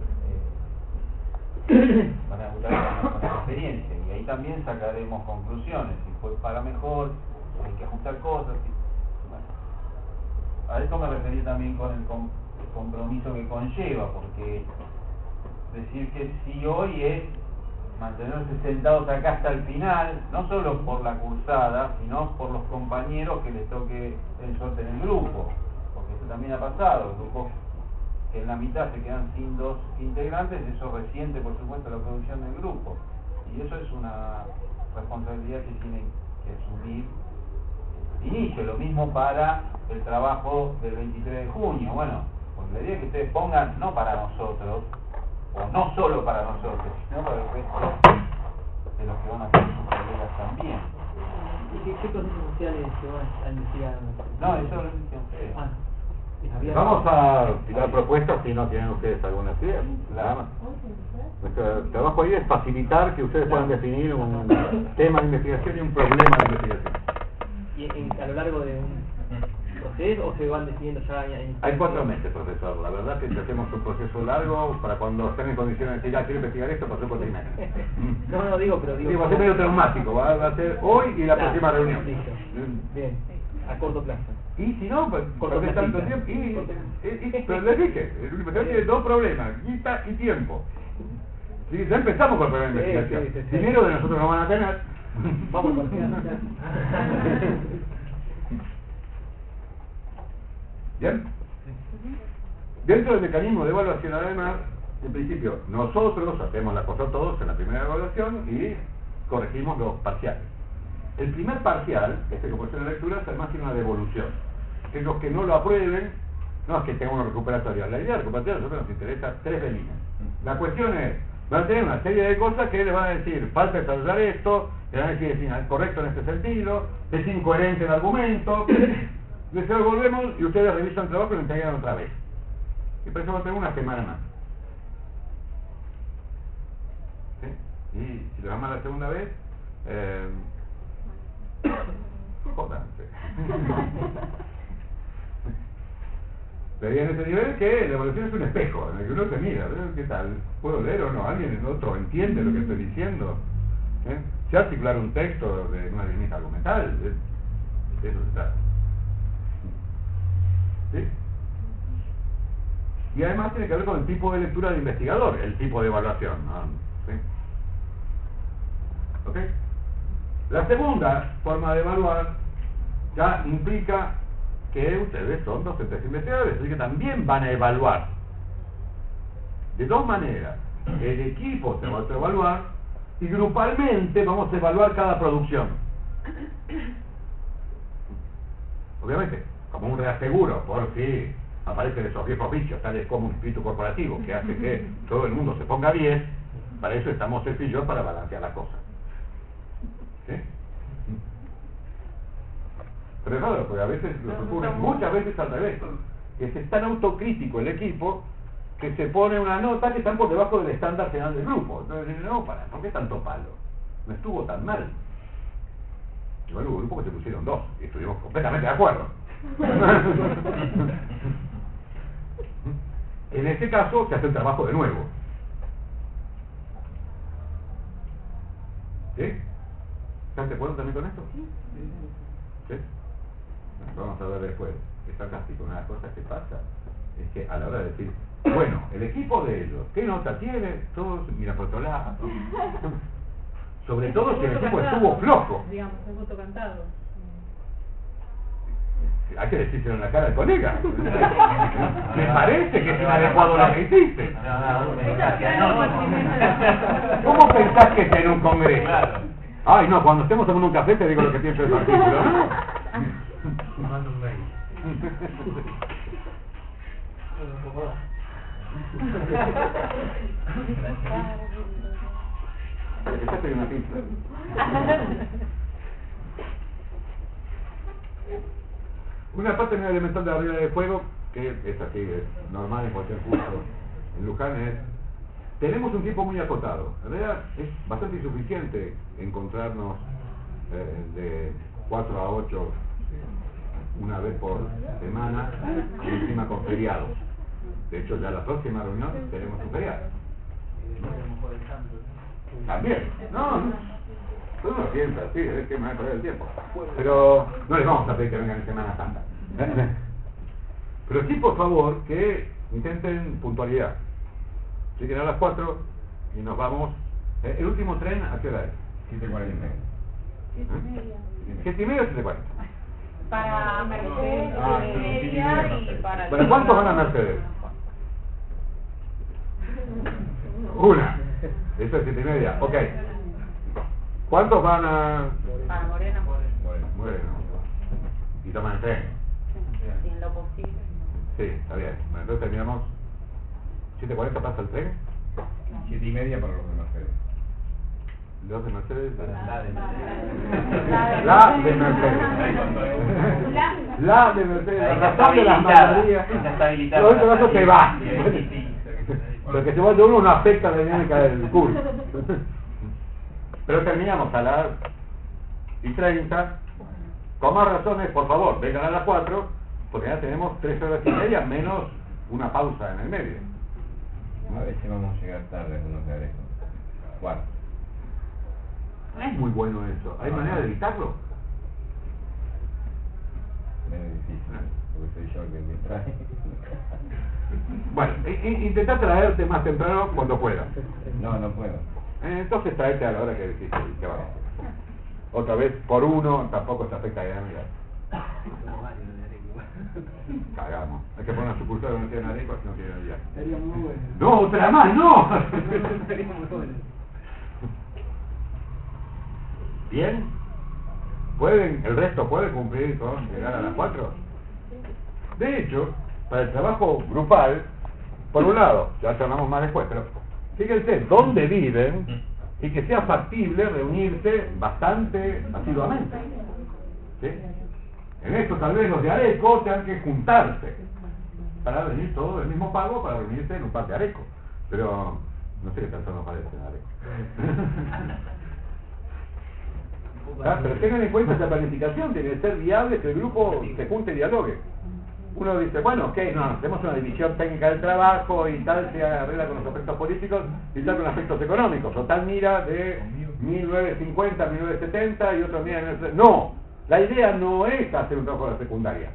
eh, van a debutar con, con esta experiencia y ahí también sacaremos conclusiones, si fue para mejor, si hay que ajustar cosas. Si, bueno, a esto me referí también con el, com, el compromiso que conlleva, porque decir que sí hoy es mantenerse sentados acá hasta el final, no solo por la cursada, sino por los compañeros que les toque el suerte en el grupo, porque eso también ha pasado, grupos que en la mitad se quedan sin dos integrantes, eso resiente por supuesto la producción del grupo, y eso es una responsabilidad que tienen que asumir de inicio. Lo mismo para el trabajo del veintitrés de junio, bueno, porque la idea es que ustedes pongan, no para nosotros, o no solo para nosotros, sino para el resto de los que van a ser sus colegas también. ¿Y qué, qué procesos sociales se van a investigar? No, eso lo dicen ustedes. Ah, había- Vamos a tirar propuestas si no tienen ustedes algunas ideas. Nada más. ¿Once? Nuestro trabajo ahí es facilitar que ustedes puedan definir un tema de investigación y un problema de investigación. ¿Y en- a lo largo de un proceso o se van decidiendo ya en... Hay cuatro meses, profesor. La verdad que si hacemos un proceso largo, para cuando estén en condiciones de decir, ah, quiero investigar esto, pasó por seis meses. No, no, digo, pero digo... Sí, va a ser medio traumático. Va va a ser hoy y la Claro, próxima reunión. listo. Bien, a corto plazo. Y si no, pues, Corto porque tanto platita. tiempo. Y, Corto. y- y- pero les dije, el investigador tiene dos problemas: guita y tiempo. Sí, ya empezamos con el problema de Sí, investigación. sí, sí, sí. Dinero de nosotros no van a tener. Vamos por allá. ¿Bien? Dentro del mecanismo de evaluación, además, en principio, nosotros hacemos la cosa todos en la primera evaluación y corregimos los parciales. El primer parcial, este que puede ser de lectura, además tiene una devolución. Que los que no lo aprueben, no es que tenga una recuperatoria. La idea de recuperatoria a nosotros nos interesa tres de líneas. La cuestión es, van a tener una serie de cosas que les van a decir, falta desarrollar esto, le van a decir, es correcto en este sentido, es incoherente el argumento, les devolvemos y ustedes revisan el trabajo y lo entregan otra vez. Y por eso va a tener una semana más. ¿Sí? Y si lo vamos a la segunda vez, eh, jódanse. Vería en ese nivel que la evaluación es un espejo, en el que uno se mira, ¿ves? ¿Qué tal? ¿Puedo leer o no? ¿Alguien en otro entiende lo que estoy diciendo? ¿Eh? Se articular un texto de una línea argumental, de, de eso se trata. ¿Sí? Y además tiene que ver con el tipo de lectura del investigador, el tipo de evaluación, ¿no? ¿Sí? ¿Ok? La segunda forma de evaluar ya implica que ustedes son docentes investigadores, así que también van a evaluar de dos maneras. El equipo se va a evaluar y grupalmente vamos a evaluar cada producción. Obviamente, como un reaseguro, por si aparecen esos viejos vicios, tales como un espíritu corporativo, que hace que todo el mundo se ponga bien, para eso estamos él y yo, para balancear las cosas. ¿Sí? Pero es raro, porque a veces lo que ocurre, muchas veces al revés, que es tan autocrítico el equipo, que se pone una nota que están por debajo del estándar general del grupo. Entonces, no, para, ¿por qué tanto palo? No estuvo tan mal. Igual hubo grupos que se pusieron dos, y estuvimos completamente de acuerdo. En este caso, se hace el trabajo de nuevo. ¿Sí? ¿Estás de acuerdo también con esto? ¿Sí? Vamos a ver después. Es fantástico. Una de las cosas que pasa es que a la hora de decir, bueno, el equipo de ellos, ¿qué nota tiene? Todos mira por otro lado. Sobre todo si el equipo estuvo flojo. Digamos, el voto cantado. Hay que decírselo en la cara al colega. Me parece que es inadecuado lo que hiciste. ¿Cómo pensás que es en un congreso? Ay, no, cuando estemos tomando un café te digo lo que pienso del artículo, ¿no? Mando un mail. Esta es una pista. Una parte muy elemental de la regla de fuego, que es así, es normal en cualquier curso en Luján, es: tenemos un tiempo muy acotado. En realidad es bastante insuficiente encontrarnos eh, de cuatro a ocho una vez por semana, y encima con feriados. De hecho, ya la próxima reunión tenemos un feriado. También, no, no. Uno lo piensa, sí, es que me va a perder el tiempo. Pero no les vamos a pedir que vengan en Semana Santa. Pero sí, por favor, que intenten puntualidad. Lleguen a las cuatro y nos vamos. Eh, ¿El último tren a qué hora es? siete cuarenta y media. ¿Siete y media o siete cuarenta? Para Mercedes, Ah, y sí, media y para... Bueno, ¿cuántos van a Mercedes? Una. Eso es siete y media. Ok. ¿Cuántos van a...? Para Morena, Bueno, Bueno. Y toman el tren. si en lo posible. Sí, está bien. Bueno, entonces terminamos. ¿siete cuarenta pasa el tren? siete y media para los de Mercedes. ¿Los de Mercedes? La de La de Mercedes. La de Mercedes. La razón de las mayorías. Está habilitada. Lo único que eso se va. Sí, sí. Lo que se va de uno no afecta la dinámica del curso. Pero terminamos a las y treinta. Con más razones, por favor, vengan a las cuatro, porque ya tenemos tres horas y media menos una pausa en el medio. A veces vamos a llegar tarde algunos de Areco. Cuarto. No es muy bueno eso. ¿Hay manera de evitarlo? Medio difícil, porque soy yo el que me trae. Bueno, i- i- intentá traerte más temprano cuando puedas. No, no puedo. Eh, Entonces traete a la hora que dijiste que vamos. Otra vez, por uno, tampoco se afecta a la dinámica. Cagamos. Hay que poner una sucursal donde tienen Areco, así no tienen viaje. Sería muy bueno. ¡No, otra más, no! Sería muy bueno. ¿Bien? ¿Pueden, el resto puede cumplir con llegar a las cuatro? De hecho, para el trabajo grupal, por un lado, ya charlamos más después, pero fíjense dónde viven y que sea factible reunirse bastante asiduamente. ¿Sí? En esto tal vez los de Areco tengan que juntarse para venir todos del mismo pago para reunirse en un par de Areco. Pero no sé qué tanto nos parece en Areco. Ah, pero tengan en cuenta esa planificación, tiene que ser viable que el grupo se junte y dialogue. Uno dice, bueno, ok, no, hacemos una división técnica del trabajo y tal se arregla con los aspectos políticos y tal con los aspectos económicos, o tal mira de mil novecientos cincuenta a mil novecientos setenta y otro mira de mil novecientos setenta. No, la idea no es hacer un trabajo de la secundaria.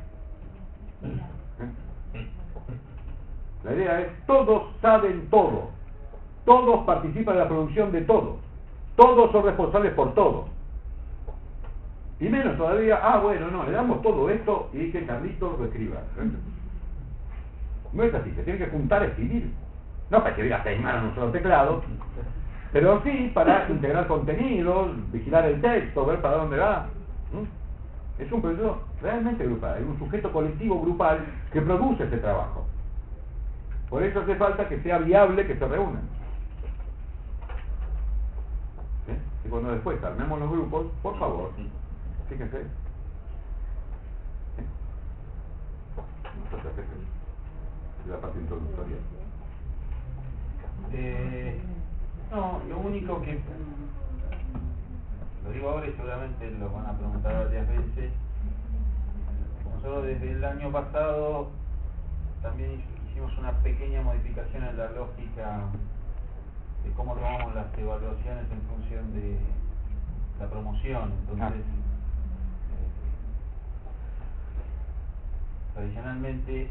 La idea es, todos saben todo, todos participan en la producción de todo, todos son responsables por todo. Y menos todavía, ah, bueno, no, le damos todo esto y que Carlitos lo escriba. No es así, se tiene que juntar a escribir. No para que diga seis manos en un solo teclado, pero sí para integrar contenidos, vigilar el texto, ver para dónde va. ¿Mm? Es un proceso realmente grupal, hay un sujeto colectivo grupal que produce ese trabajo. Por eso hace falta que sea viable que se reúnan. ¿Sí? Y cuando después armemos los grupos, por favor, fíjense. ¿Sí? Muchas veces la parte introductoria. Eh, no, lo único que lo digo ahora y seguramente lo van a preguntar varias veces. Nosotros desde el año pasado también hicimos una pequeña modificación en la lógica de cómo tomamos las evaluaciones en función de la promoción. Entonces, eh, tradicionalmente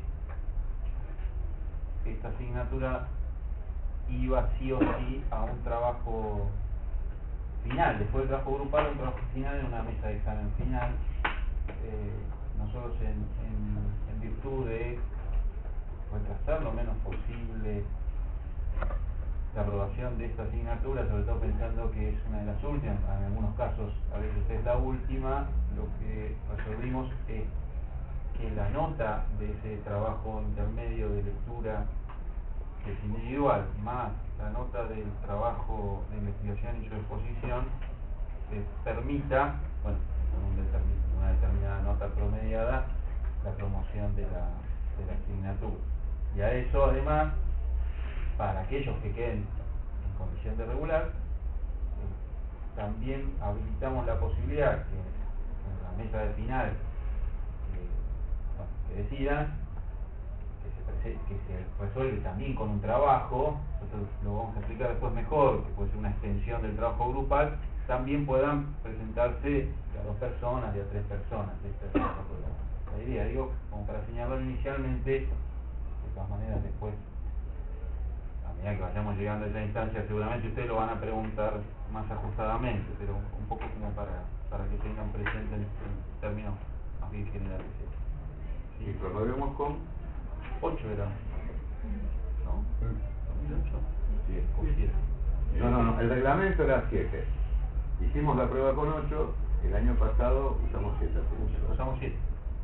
esta asignatura iba sí o sí a un trabajo final, después del trabajo grupal, un trabajo final en una mesa de examen final. Eh, nosotros en, en, en virtud de retrasar lo menos posible la aprobación de esta asignatura, sobre todo pensando que es una de las últimas, en algunos casos a veces es la última, lo que resolvimos es que la nota de ese trabajo intermedio de lectura, que es individual, más la nota del trabajo de investigación y su exposición, eh, permita, bueno, con un determin, una determinada nota promediada, la promoción de la, de la asignatura. Y a eso, además, para aquellos que queden en condición de regular, eh, también habilitamos la posibilidad que en la mesa de final eh, bueno, que decidan que se, que se resuelve también con un trabajo, nosotros lo vamos a explicar después mejor, que puede ser una extensión del trabajo grupal, también puedan presentarse de a dos personas, de a tres personas. Esta es la idea, digo, como para señalarlo inicialmente, de todas maneras después, a medida que vayamos llegando a esa instancia, seguramente ustedes lo van a preguntar más ajustadamente, pero un poco como para, para que tengan presente en, en términos más bien generales. Y promovemos con ocho era, ¿no? ¿dos mil ocho? siete. O siete. No, no, no, el reglamento era siete. Hicimos la prueba con ocho, el año pasado usamos siete. Usamos siete.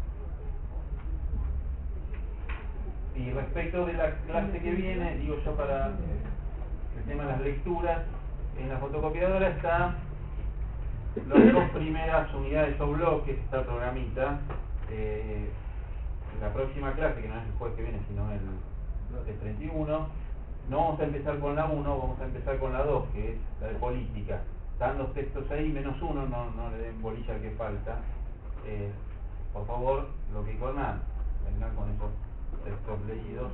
Y respecto de la clase que viene, digo yo para el tema de las lecturas, en la fotocopiadora está las dos primeras unidades o bloques, está el programita. Eh, la próxima clase, que no es el jueves que viene, sino el, el treinta y uno, no vamos a empezar con la uno, vamos a empezar con la dos, que es la de política. Están los textos ahí, menos uno, no, no le den bolilla al que falta. Eh, por favor, lo que cornan, vengan con esos textos leídos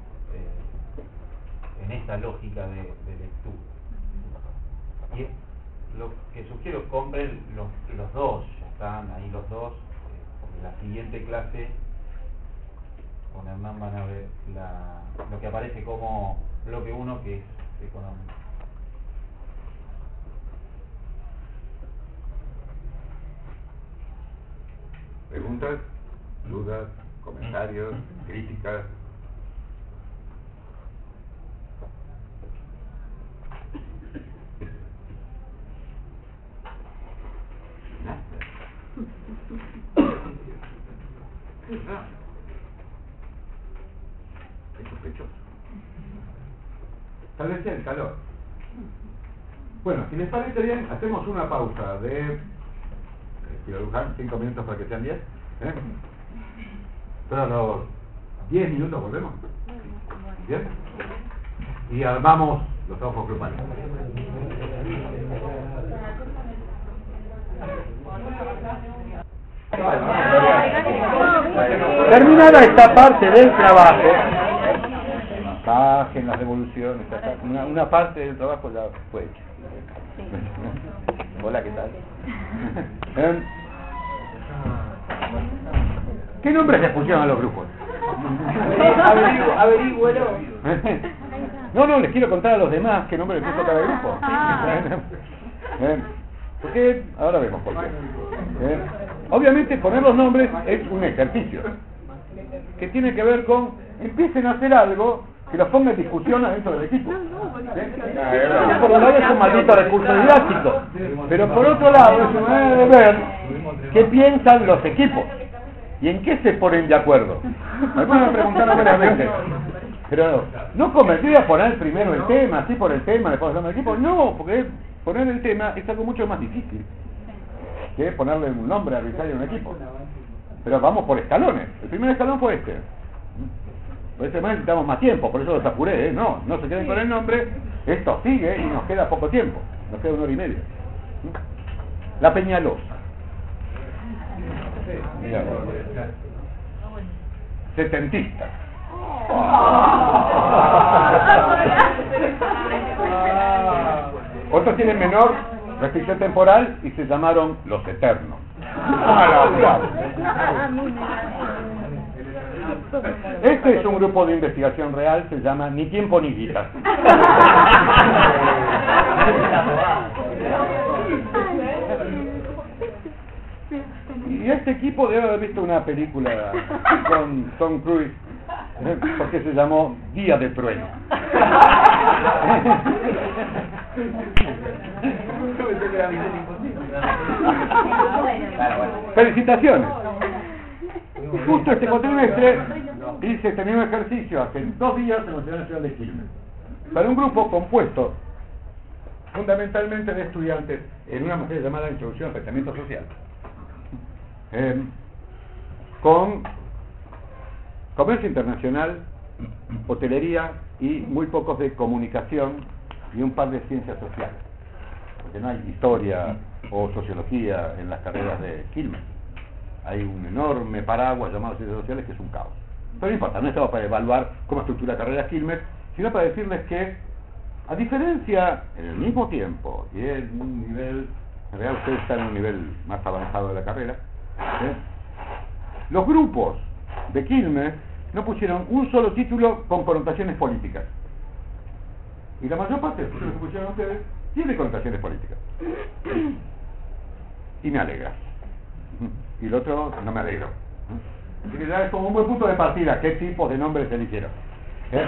eh, en esta lógica de, de lectura. Y lo que sugiero, compren los, los dos, ya están ahí los dos, eh, en la siguiente clase con Hernán van a ver la, lo que aparece como bloque uno, que es económico. ¿Preguntas? ¿Dudas? ¿Comentarios? ¿Críticas? Nada. Nada. Es sospechoso. Tal vez sea el calor. Bueno, si les parece bien, hacemos una pausa de cinco minutos para que sean diez. ¿Eh? Pero a los diez minutos volvemos. ¿Bien? Y armamos los trabajos grupales. Terminada esta parte del trabajo, bajen las devoluciones, una, una parte del trabajo ya fue hecha. Hola, ¿qué tal? ¿Eh? ¿Qué nombres le pusieron a los grupos? Averígüelo. No, no, les quiero contar a los demás qué nombre le puso a cada grupo. ¿Eh? Porque ahora vemos por qué. ¿Eh? Obviamente poner los nombres es un ejercicio que tiene que ver con empiecen a hacer algo que los ponga en discusión adentro del equipo. ¿Sí? Por un lado es un maldito recurso didáctico, pero por otro lado es una manera de ver qué piensan los equipos y en qué se ponen de acuerdo. Algunos me preguntaron varias veces, pero no convertir a poner primero el tema, así por el tema, después hablando del equipo. No, porque poner el tema es algo mucho más difícil que ponerle un nombre arbitrario a un equipo. Pero vamos por escalones. El primer escalón fue este. Por eso necesitamos más tiempo, por eso los apuré, ¿eh? No, no se queden con el nombre, esto sigue y nos queda poco tiempo, nos queda una hora y media. La Peñalosa. Mira, setentista. Otros tienen menor restricción temporal y se llamaron Los Eternos. Este es un grupo de investigación real, se llama Ni Tiempo Ni Guita. Y este equipo debe haber visto una película con Tom Cruise, ¿eh? Porque se llamó Día de Trueno. Felicitaciones. Justo este cuatrimestre hice este mismo ejercicio hace dos días en la Universidad Nacional de Quilmes, para un grupo compuesto fundamentalmente de estudiantes en una materia llamada Introducción al Pensamiento Social, eh, con comercio internacional, hotelería y muy pocos de comunicación y un par de ciencias sociales, porque no hay historia o sociología en las carreras de Quilmes. Hay un enorme paraguas llamado ciencias sociales que es un caos. Pero no importa, no estaba para evaluar cómo estructura la carrera Quilmes, sino para decirles que, a diferencia, en el mismo tiempo, y en un nivel, en realidad ustedes están en un nivel más avanzado de la carrera, ¿eh? Los grupos de Quilmes no pusieron un solo título con connotaciones políticas. Y la mayor parte de los títulos que pusieron ustedes tiene connotaciones políticas. Y me alegra. Y el otro no me alegro. Así que ya es como un buen punto de partida qué tipos de nombres se eligieron, ¿eh?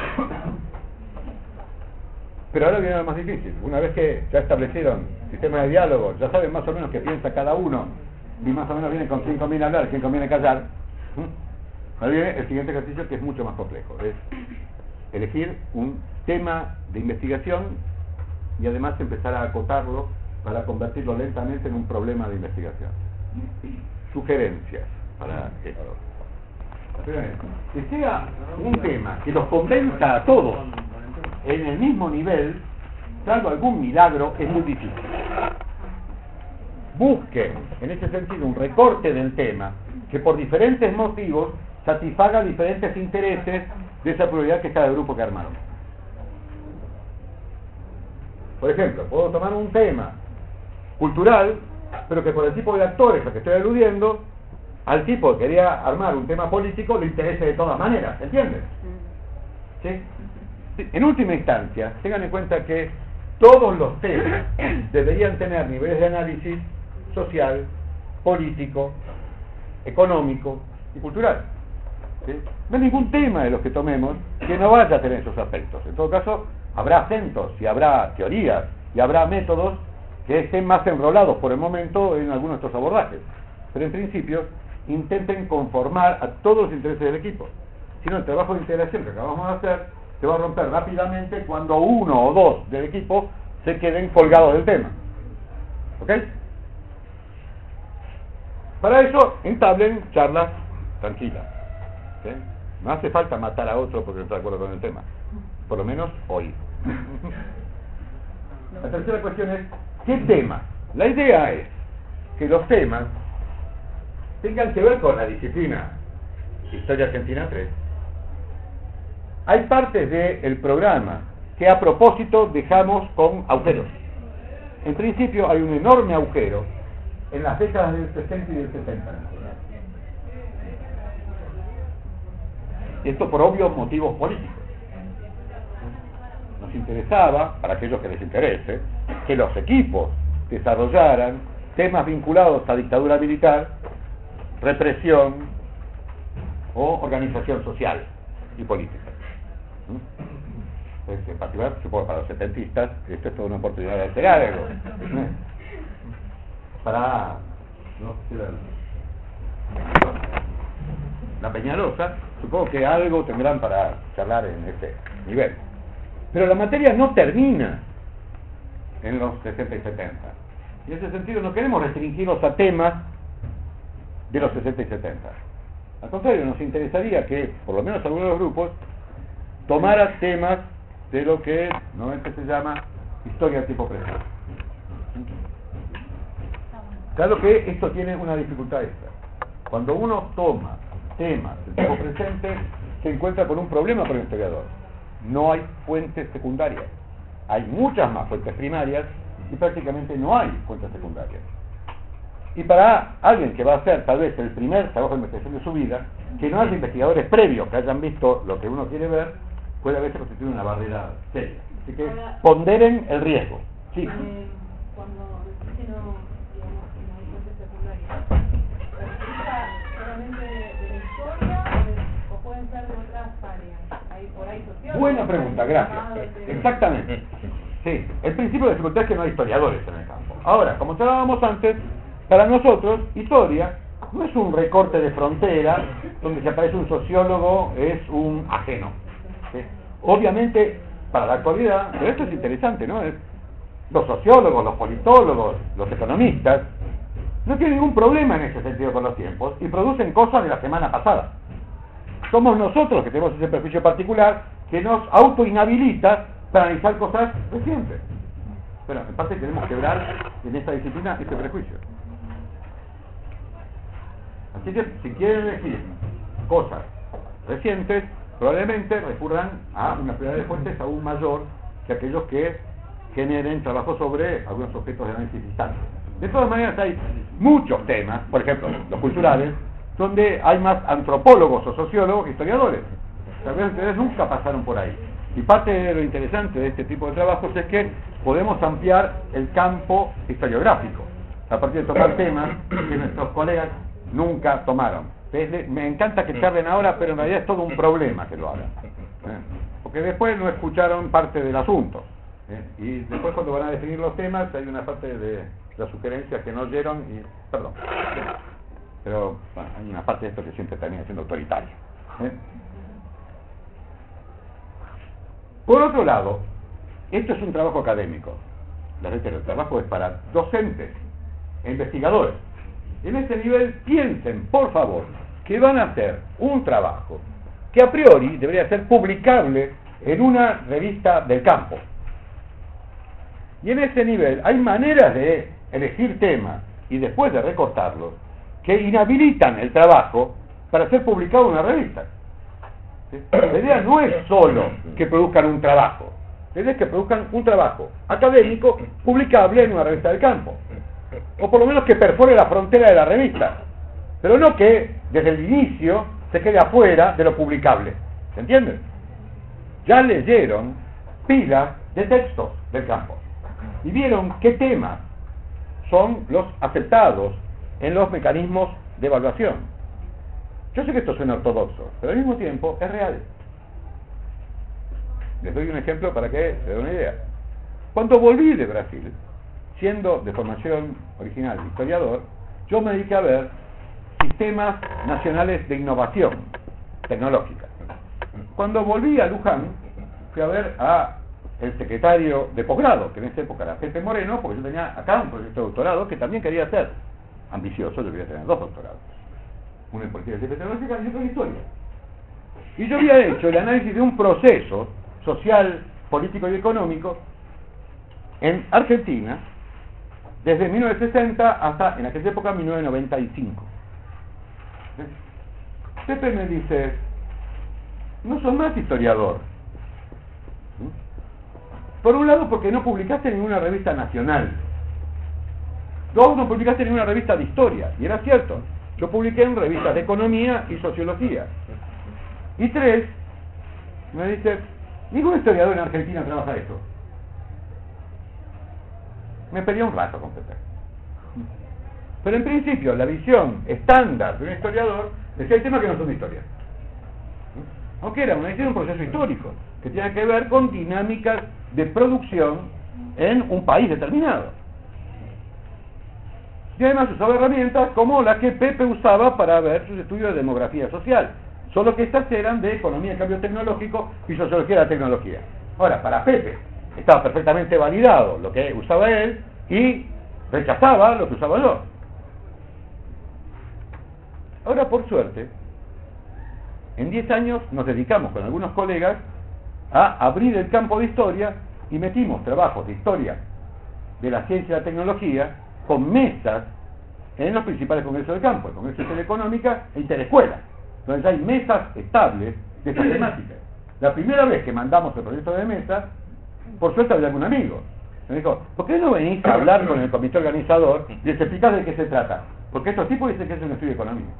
Pero ahora viene lo más difícil. Una vez que ya establecieron sistema de diálogo, ya saben más o menos qué piensa cada uno y más o menos vienen con quién conviene hablar, quién conviene callar. Ahora viene el siguiente ejercicio, que es mucho más complejo, es elegir un tema de investigación y además empezar a acotarlo para convertirlo lentamente en un problema de investigación. Sugerencias para esto. Que sea un tema que los convenza a todos en el mismo nivel, salvo algún milagro, es muy difícil. Busquen, en ese sentido, un recorte del tema que por diferentes motivos satisfaga diferentes intereses de esa prioridad que cada grupo que armaron. Por ejemplo, puedo tomar un tema cultural, pero que por el tipo de actores a que estoy aludiendo, al tipo que quería armar un tema político le interese de todas maneras, ¿entiendes? ¿Sí? Sí. En última instancia, tengan en cuenta que todos los temas deberían tener niveles de análisis social, político, económico y cultural. ¿Sí? No hay ningún tema de los que tomemos que no vaya a tener esos aspectos. En todo caso, habrá acentos y habrá teorías y habrá métodos que estén más enrolados por el momento en algunos de estos abordajes. Pero en principio, intenten conformar a todos los intereses del equipo. Si no, el trabajo de integración que acabamos de hacer se va a romper rápidamente cuando uno o dos del equipo se queden colgados del tema. ¿Ok? Para eso, entablen charlas tranquilas. ¿Sí? No hace falta matar a otro porque no está de acuerdo con el tema. Por lo menos hoy. La tercera cuestión es, ¿qué tema? La idea es que los temas tengan que ver con la disciplina Historia Argentina tres. Hay partes del programa que a propósito dejamos con agujeros. En principio hay un enorme agujero en las décadas del sesenta y del setenta. Esto por obvios motivos políticos. Nos interesaba, para aquellos que les interese, que los equipos desarrollaran temas vinculados a dictadura militar, represión o organización social y política. Pues, en particular, supongo para los setentistas, esto es toda una oportunidad de hacer algo. Para no, la Peñalosa, supongo que algo tendrán para charlar en este nivel. Pero la materia no termina en los sesenta y setenta. Y en ese sentido no queremos restringirnos a temas de los sesenta y setenta. Al contrario, nos interesaría que, por lo menos algunos de los grupos, tomara temas de lo que normalmente se llama historia tipo presente. Claro que esto tiene una dificultad extra. Cuando uno toma temas del tipo presente, se encuentra con un problema para el historiador. No hay fuentes secundarias. Hay muchas más fuentes primarias y prácticamente no hay fuentes secundarias. Y para alguien que va a hacer tal vez el primer trabajo de investigación de su vida, que no haya investigadores previos que hayan visto lo que uno quiere ver, puede a veces constituir una barrera seria. Así que ponderen el riesgo. Sí. Eh, cuando decís que no, digamos, que no hay fuentes secundarias, ¿se refiere solamente de la historia o, de, o pueden ser de otras áreas? Hay por ahí sociólogos. Buena pregunta, gracias. Exactamente. Sí, el principio de dificultad es que no hay historiadores en el campo. Ahora, como hablábamos antes, para nosotros, historia no es un recorte de frontera donde si aparece un sociólogo es un ajeno. ¿Sí? Obviamente, para la actualidad, pero esto es interesante, ¿no? Es, los sociólogos, los politólogos, los economistas, no tienen ningún problema en ese sentido con los tiempos y producen cosas de la semana pasada. Somos nosotros que tenemos ese prejuicio particular que nos autoinhabilita para analizar cosas recientes. Pero en parte tenemos que quebrar en esta disciplina este prejuicio. Así que si quieren decir cosas recientes, probablemente recurran a una pluralidad de fuentes aún mayor que aquellos que generen trabajo sobre algunos objetos de análisis distantes. De todas maneras hay muchos temas, por ejemplo los culturales, donde hay más antropólogos o sociólogos que historiadores. Tal vez ustedes nunca pasaron por ahí. Y parte de lo interesante de este tipo de trabajos es que podemos ampliar el campo historiográfico a partir de tocar temas que nuestros colegas nunca tomaron. Me encanta que charlen ahora, pero en realidad es todo un problema que lo hagan, ¿eh? Porque después no escucharon parte del asunto, ¿eh? Y después cuando van a definir los temas hay una parte de las sugerencias que no oyeron y, perdón, pero bueno, hay una parte de esto que siempre termina siendo autoritaria, ¿eh? Por otro lado, esto es un trabajo académico. Les reitero, el trabajo es para docentes e investigadores. En ese nivel piensen, por favor, que van a hacer un trabajo que a priori debería ser publicable en una revista del campo. Y en ese nivel hay maneras de elegir temas y después de recortarlos que inhabilitan el trabajo para ser publicado en una revista. ¿Sí? La idea no es solo que produzcan un trabajo, la idea es que produzcan un trabajo académico publicable en una revista del campo, o por lo menos que perfore la frontera de la revista, pero no que desde el inicio se quede afuera de lo publicable. ¿Se entiende? Ya leyeron pilas de textos del campo y vieron qué temas son los aceptados en los mecanismos de evaluación. Yo sé que esto suena ortodoxo, pero al mismo tiempo es real. Les doy un ejemplo para que se den una idea. Cuando volví de Brasil, siendo de formación original historiador, yo me dediqué a ver sistemas nacionales de innovación tecnológica. Cuando volví a Luján, fui a ver a el secretario de posgrado, que en esa época era Pepe Moreno, porque yo tenía acá un proyecto de doctorado que también quería hacer. Ambicioso, yo quería tener dos doctorados. Uno en política tecnológica y otro en historia. Y yo había hecho el análisis de un proceso social, político y económico en Argentina desde mil novecientos sesenta hasta, en aquella época, mil novecientos noventa y cinco. ¿Sí? Pepe me dice, no sos más historiador. ¿Sí? Por un lado, porque no publicaste en ninguna revista nacional. Dos, no publicaste en ninguna revista de historia. Y era cierto. Yo publiqué en revistas de economía y sociología. Y tres, me dice, ningún historiador en Argentina trabaja esto. Me peleé un rato con Pepe. Pero en principio, la visión estándar de un historiador es que hay temas que no son de historia. aunque era una, era un proceso histórico que tiene que ver con dinámicas de producción en un país determinado. Y además usaba herramientas como las que Pepe usaba para ver sus estudios de demografía social, solo que estas eran de economía de cambio tecnológico y sociología de la tecnología. Ahora, para Pepe estaba perfectamente validado lo que usaba él y rechazaba lo que usaba yo. Ahora, por suerte, en diez años nos dedicamos con algunos colegas a abrir el campo de historia y metimos trabajos de historia de la ciencia y la tecnología con mesas en los principales congresos de campo, el Congreso de Historia Económica e Interescuela, donde hay mesas estables de esta temática. La primera vez que mandamos el proyecto de mesa, por suerte había algún amigo. Me dijo, ¿por qué no venís a hablar con el comité organizador y les explicás de qué se trata? Porque estos tipos dicen que es un estudio económico.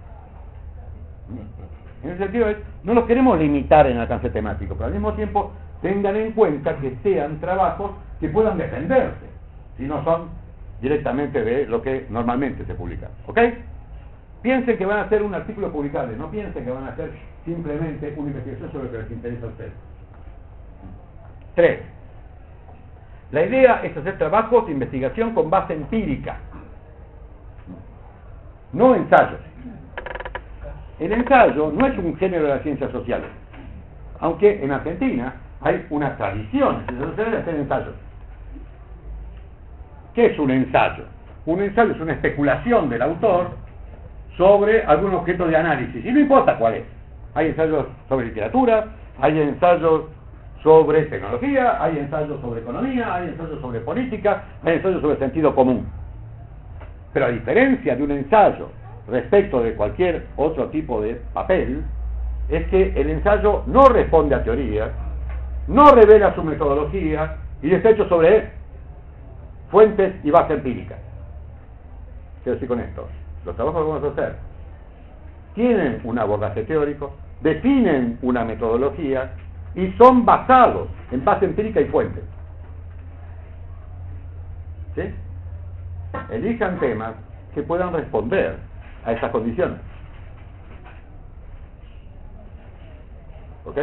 En ese sentido, es, no los queremos limitar en alcance temático, pero al mismo tiempo tengan en cuenta que sean trabajos que puedan defenderse, si no son directamente de lo que normalmente se publica. ¿Ok? Piensen que van a hacer un artículo publicable, no piensen que van a hacer simplemente una investigación sobre lo que les interesa a ustedes. Tres. La idea es hacer trabajos de investigación con base empírica, no ensayos. El ensayo no es un género de las ciencias sociales, aunque en Argentina hay una tradición de hacer ensayos. ¿Qué es un ensayo? Un ensayo es una especulación del autor sobre algún objeto de análisis, y no importa cuál es. Hay ensayos sobre literatura, hay ensayos sobre tecnología, hay ensayos sobre economía, hay ensayos sobre política, hay ensayos sobre sentido común. Pero a diferencia de un ensayo respecto de cualquier otro tipo de papel, es que el ensayo no responde a teorías, no revela su metodología y está hecho sobre fuentes y base empírica. Quiero decir con esto, los trabajos que vamos a hacer tienen un abordaje teórico, definen una metodología y son basados en base empírica y fuentes. ¿Sí? Elijan temas que puedan responder a estas condiciones. ¿Ok?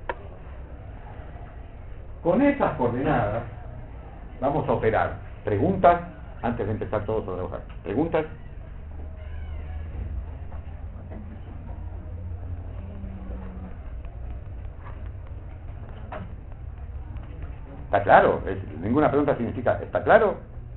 Con esas coordenadas vamos a operar. ¿Preguntas? Antes de empezar todos a trabajar. ¿Preguntas? ¿Está claro? Es, ninguna pregunta significa ¿está claro?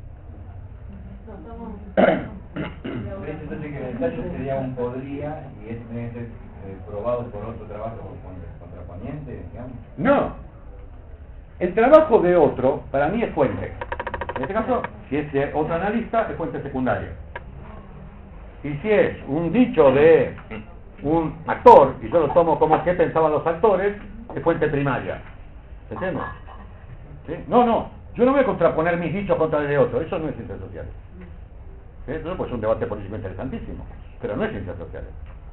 Entonces que el ensayo sería un podría y ese tiene que ser eh, probado por otro trabajo contraponiente, digamos. No. El trabajo de otro, para mí, es fuente. En este caso, si es de otro analista, es fuente secundaria. Y si es un dicho de un actor, y yo lo tomo como qué pensaban los actores, es fuente primaria. ¿Se entiende? ¿Sí? No, no. Yo no voy a contraponer mis dichos contra el de otro. Eso no es ciencias sociales. ¿Sí? Eso pues es un debate político interesantísimo, pero no es ciencias sociales.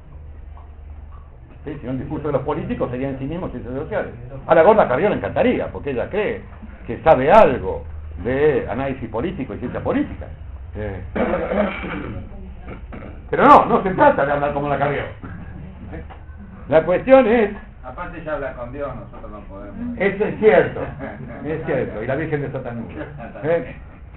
¿Sí? Si no, el discurso de los políticos sería en sí mismo ciencias sociales. A la Gorda Carrió le encantaría, porque ella cree que sabe algo de análisis político y ciencia política. Eh. Pero no, no se trata de hablar como la Carrió. ¿Eh? La cuestión es... Aparte ya habla con Dios, nosotros no podemos. Eso es cierto, es cierto, y la Virgen de Satanás. ¿Eh?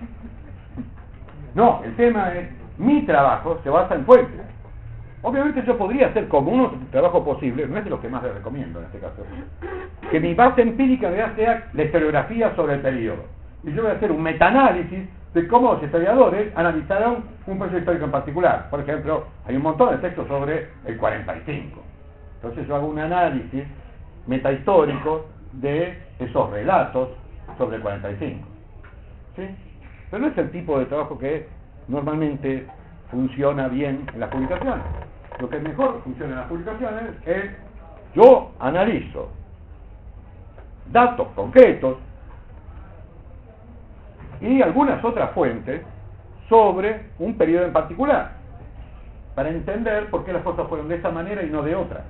No, el tema es, mi trabajo se basa en fuentes. Obviamente yo podría hacer como un trabajo posible, no es de los que más les recomiendo en este caso, que mi base empírica sea la historiografía sobre el periodo. Y yo voy a hacer un metaanálisis de cómo los historiadores analizaron un proceso histórico en particular. Por ejemplo, hay un montón de textos sobre el cuarenta y cinco. Entonces yo hago un análisis metahistórico de esos relatos sobre el cuarenta y cinco. ¿Sí? Pero no es el tipo de trabajo que normalmente funciona bien en las publicaciones. Lo que mejor funciona en las publicaciones es yo analizo datos concretos y algunas otras fuentes sobre un periodo en particular para entender por qué las cosas fueron de esa manera y no de otra.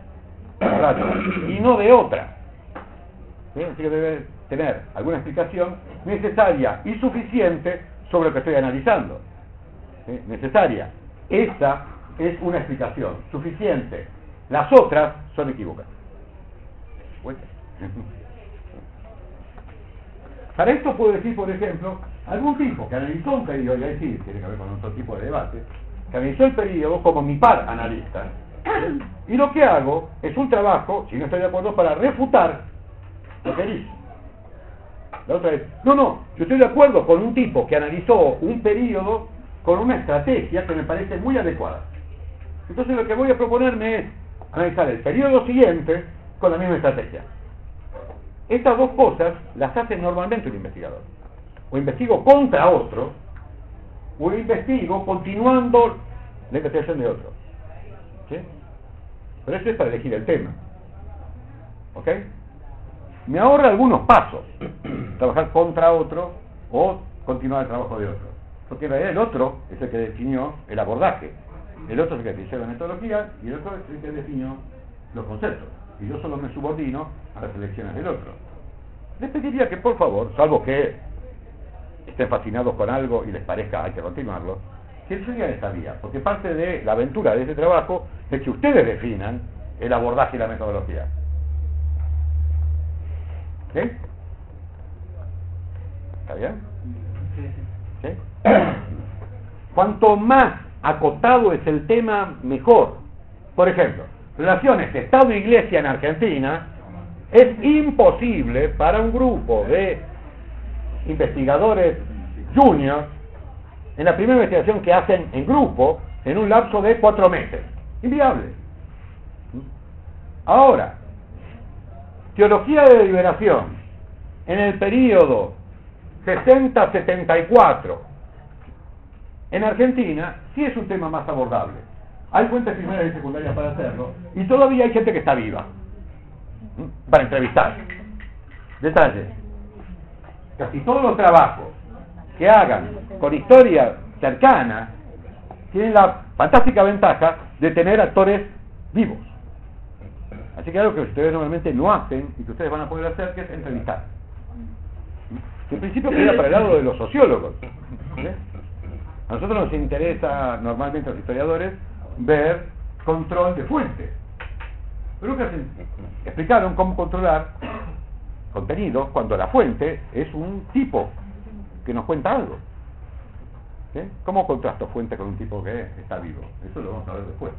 Y no de otra. ¿Sí? Así que debe tener alguna explicación necesaria y suficiente sobre lo que estoy analizando. ¿Sí? Necesaria. Esa es una explicación suficiente. Las otras son equivocadas. Pues, para esto puedo decir, por ejemplo, algún tipo que analizó un periodo, y ahí sí tiene que ver con otro tipo de debate, que analizó el periodo como mi par analista, y lo que hago es un trabajo, si no estoy de acuerdo, para refutar lo que dice. La otra es, no, no, yo estoy de acuerdo con un tipo que analizó un periodo con una estrategia que me parece muy adecuada. Entonces lo que voy a proponerme es analizar el periodo siguiente con la misma estrategia. Estas dos cosas las hace normalmente un investigador. O investigo contra otro, o investigo continuando la investigación de otro. ¿Sí? Pero eso es para elegir el tema. ¿Ok? Me ahorra algunos pasos trabajar contra otro o continuar el trabajo de otro. Porque en realidad el otro es el que definió el abordaje. El otro es el que definió la metodología y el otro es el que definió los conceptos. Y yo solo me subordino a las elecciones del otro. Les pediría que, por favor, salvo que estén fascinados con algo y les parezca hay que continuarlo, que sigan esta vía. Porque parte de la aventura de este trabajo es que ustedes definan el abordaje y la metodología. ¿Sí? ¿Está bien? ¿Sí? Cuanto más acotado es el tema, mejor. Por ejemplo, relaciones Estado-Iglesia en Argentina, es imposible para un grupo de investigadores juniors, en la primera investigación que hacen en grupo, en un lapso de cuatro meses. Inviable. Ahora, teología de liberación, en el periodo sesenta a setenta y cuatro, en Argentina, sí es un tema más abordable. Hay fuentes primarias y secundarias para hacerlo, y todavía hay gente que está viva para entrevistar. Detalle: casi todos los trabajos que hagan con historia cercana tienen la fantástica ventaja de tener actores vivos. Así que algo que ustedes normalmente no hacen y que ustedes van a poder hacer, que es entrevistar. Que en principio queda para el lado de los sociólogos. ¿Sí? A nosotros nos interesa normalmente a los historiadores ver control de fuentes. Pero lo que hacen, explicaron cómo controlar contenidos cuando la fuente es un tipo que nos cuenta algo. ¿Sí? ¿Cómo contrasto fuente con un tipo que está vivo? Eso lo vamos a ver después.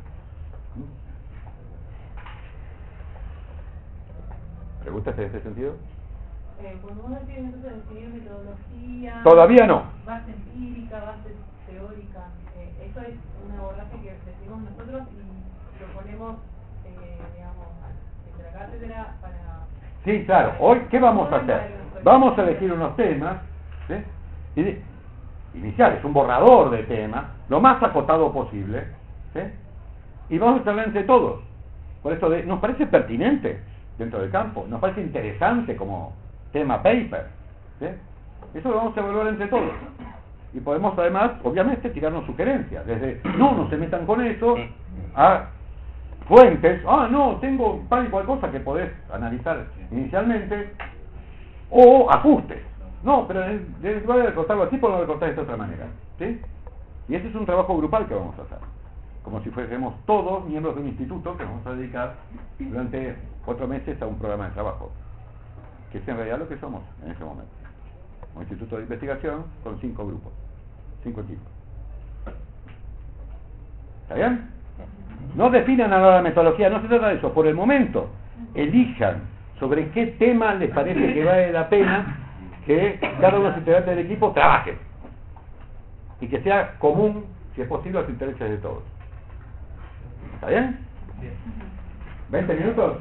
¿Preguntas en este sentido? Eh, cuando uno tiene entonces definir metodología, Todavía no. base empírica, base teórica, eh, eso es un abordaje que definimos nosotros y lo ponemos, eh, digamos, en la cátedra para... Sí, claro. Hoy, ¿qué vamos a hacer? Vamos a elegir unos temas, ¿sí? Y, iniciales, un borrador de temas, lo más acotado posible, ¿sí? Y vamos a hacerlo entre todos. Por eso de, nos parece pertinente dentro del campo, nos parece interesante como tema paper, ¿sí? Eso lo vamos a evaluar entre todos. Y podemos además, obviamente, tirarnos sugerencias, desde no, no se metan con eso, a fuentes, ah, no, tengo tal y cual cosa que podés analizar inicialmente, o ajustes. No, pero en lugar de recortarlo así, podemos recortar de esta otra manera, ¿sí? Y ese es un trabajo grupal que vamos a hacer, como si fuésemos todos miembros de un instituto que vamos a dedicar durante cuatro meses a un programa de trabajo, que es en realidad lo que somos en este momento. Un instituto de investigación con cinco grupos, cinco equipos. ¿Está bien? No definan ahora la metodología, no se trata de eso. Por el momento, elijan sobre qué tema les parece que vale la pena que cada uno de los integrantes del equipo trabaje. Y que sea común, si es posible, a los intereses de todos. ¿Está bien? ¿veinte minutos?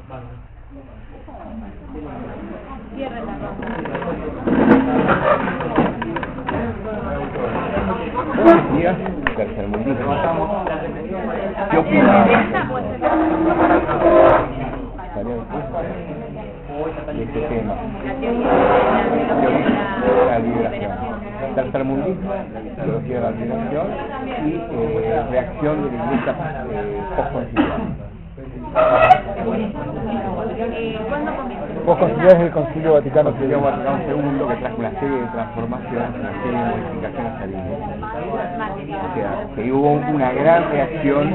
Cierre la ronda. Buenos días, tercermundismo. ¿Qué opina de este tema? La liberación. Tercermundismo, teología de la liberación y eh, reacción de la iglesia eh, postconciliar. ¿Vos considerás el Concilio Vaticano segundo Vaticano segundo que trajo una serie de transformaciones, una serie de modificaciones a la iglesia? O sea, que hubo una gran reacción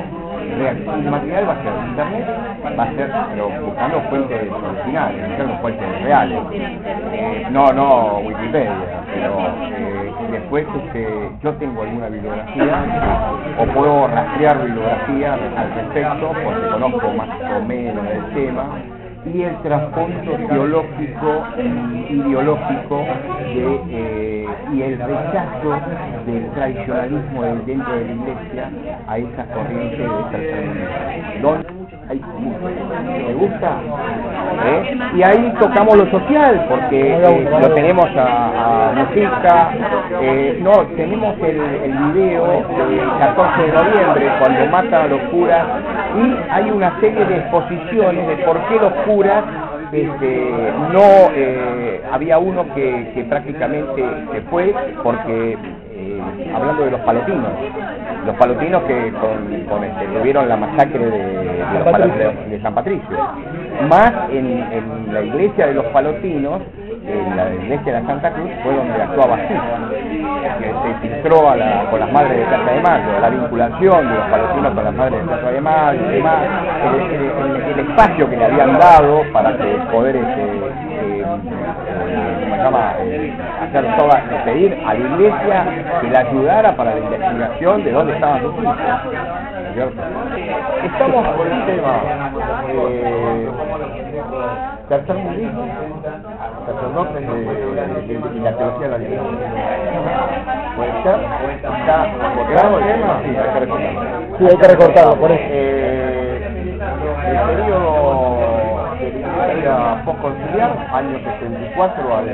reacción, el material va a ser internet, va a ser, pero buscando fuentes originales, buscando fuentes reales. Eh, no, no Wikipedia, pero eh, después este, yo tengo alguna bibliografía o puedo rastrear bibliografía al respecto porque conozco más o menos el tema y el trasfondo teológico y ideológico de, eh, y el rechazo del tradicionalismo de dentro de la Iglesia a esas corrientes de tercermundismo. ¿Dónde hay mucho? ¿Me gusta? ¿Eh? Y ahí tocamos lo social, porque eh, lo tenemos a, a Mujica, eh, no, tenemos el, el video del catorce de noviembre, cuando matan a los curas, y hay una serie de exposiciones de por qué los curas, este, no, eh, había uno que, que prácticamente se fue porque, eh, hablando de los palotinos, los palotinos que con, con este, tuvieron la masacre de, de, los palotinos, de San Patricio, más en, en la iglesia de los palotinos, en la iglesia de la Santa Cruz, fue donde actuaba así, que se filtró a la, con las madres de Plaza de Mayo, la vinculación de los palotinos con las madres de Plaza de Mayo y demás, el, el, el, el espacio que le habían dado para que poder este, eh, eh, ¿cómo se llama? Eh, hacer toda, pedir a la iglesia que la ayudara para la investigación de dónde estaban sus hijos. ¿Cierto? Estamos por el tema eh, tercermundismo, sacerdotes de, de, de, de la teología de la libertad. ¿Puede ser? ¿Está cortado el tema? Sí, hay que recortarlo. Sí, hay que recortarlo, por eso. Eh, el periodo de la iglesia postconciliar, año sesenta y cuatro al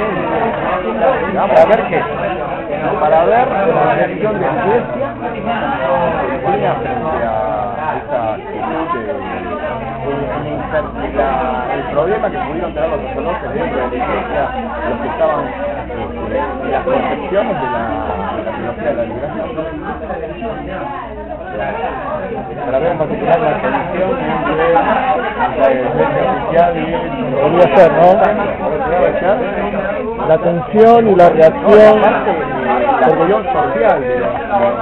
setenta, para ver qué, para ver la reacción de la iglesia argentina frente a esta actitud de la, el problema que pudieron tener los sacerdotes dentro de la iglesia, los que estaban en las concepciones de la, de la teología de la liberación, para ver en particular la tensión entre la iglesia oficial y el... Podría ser, ¿no? La tensión y la reacción, la cuestión social de la...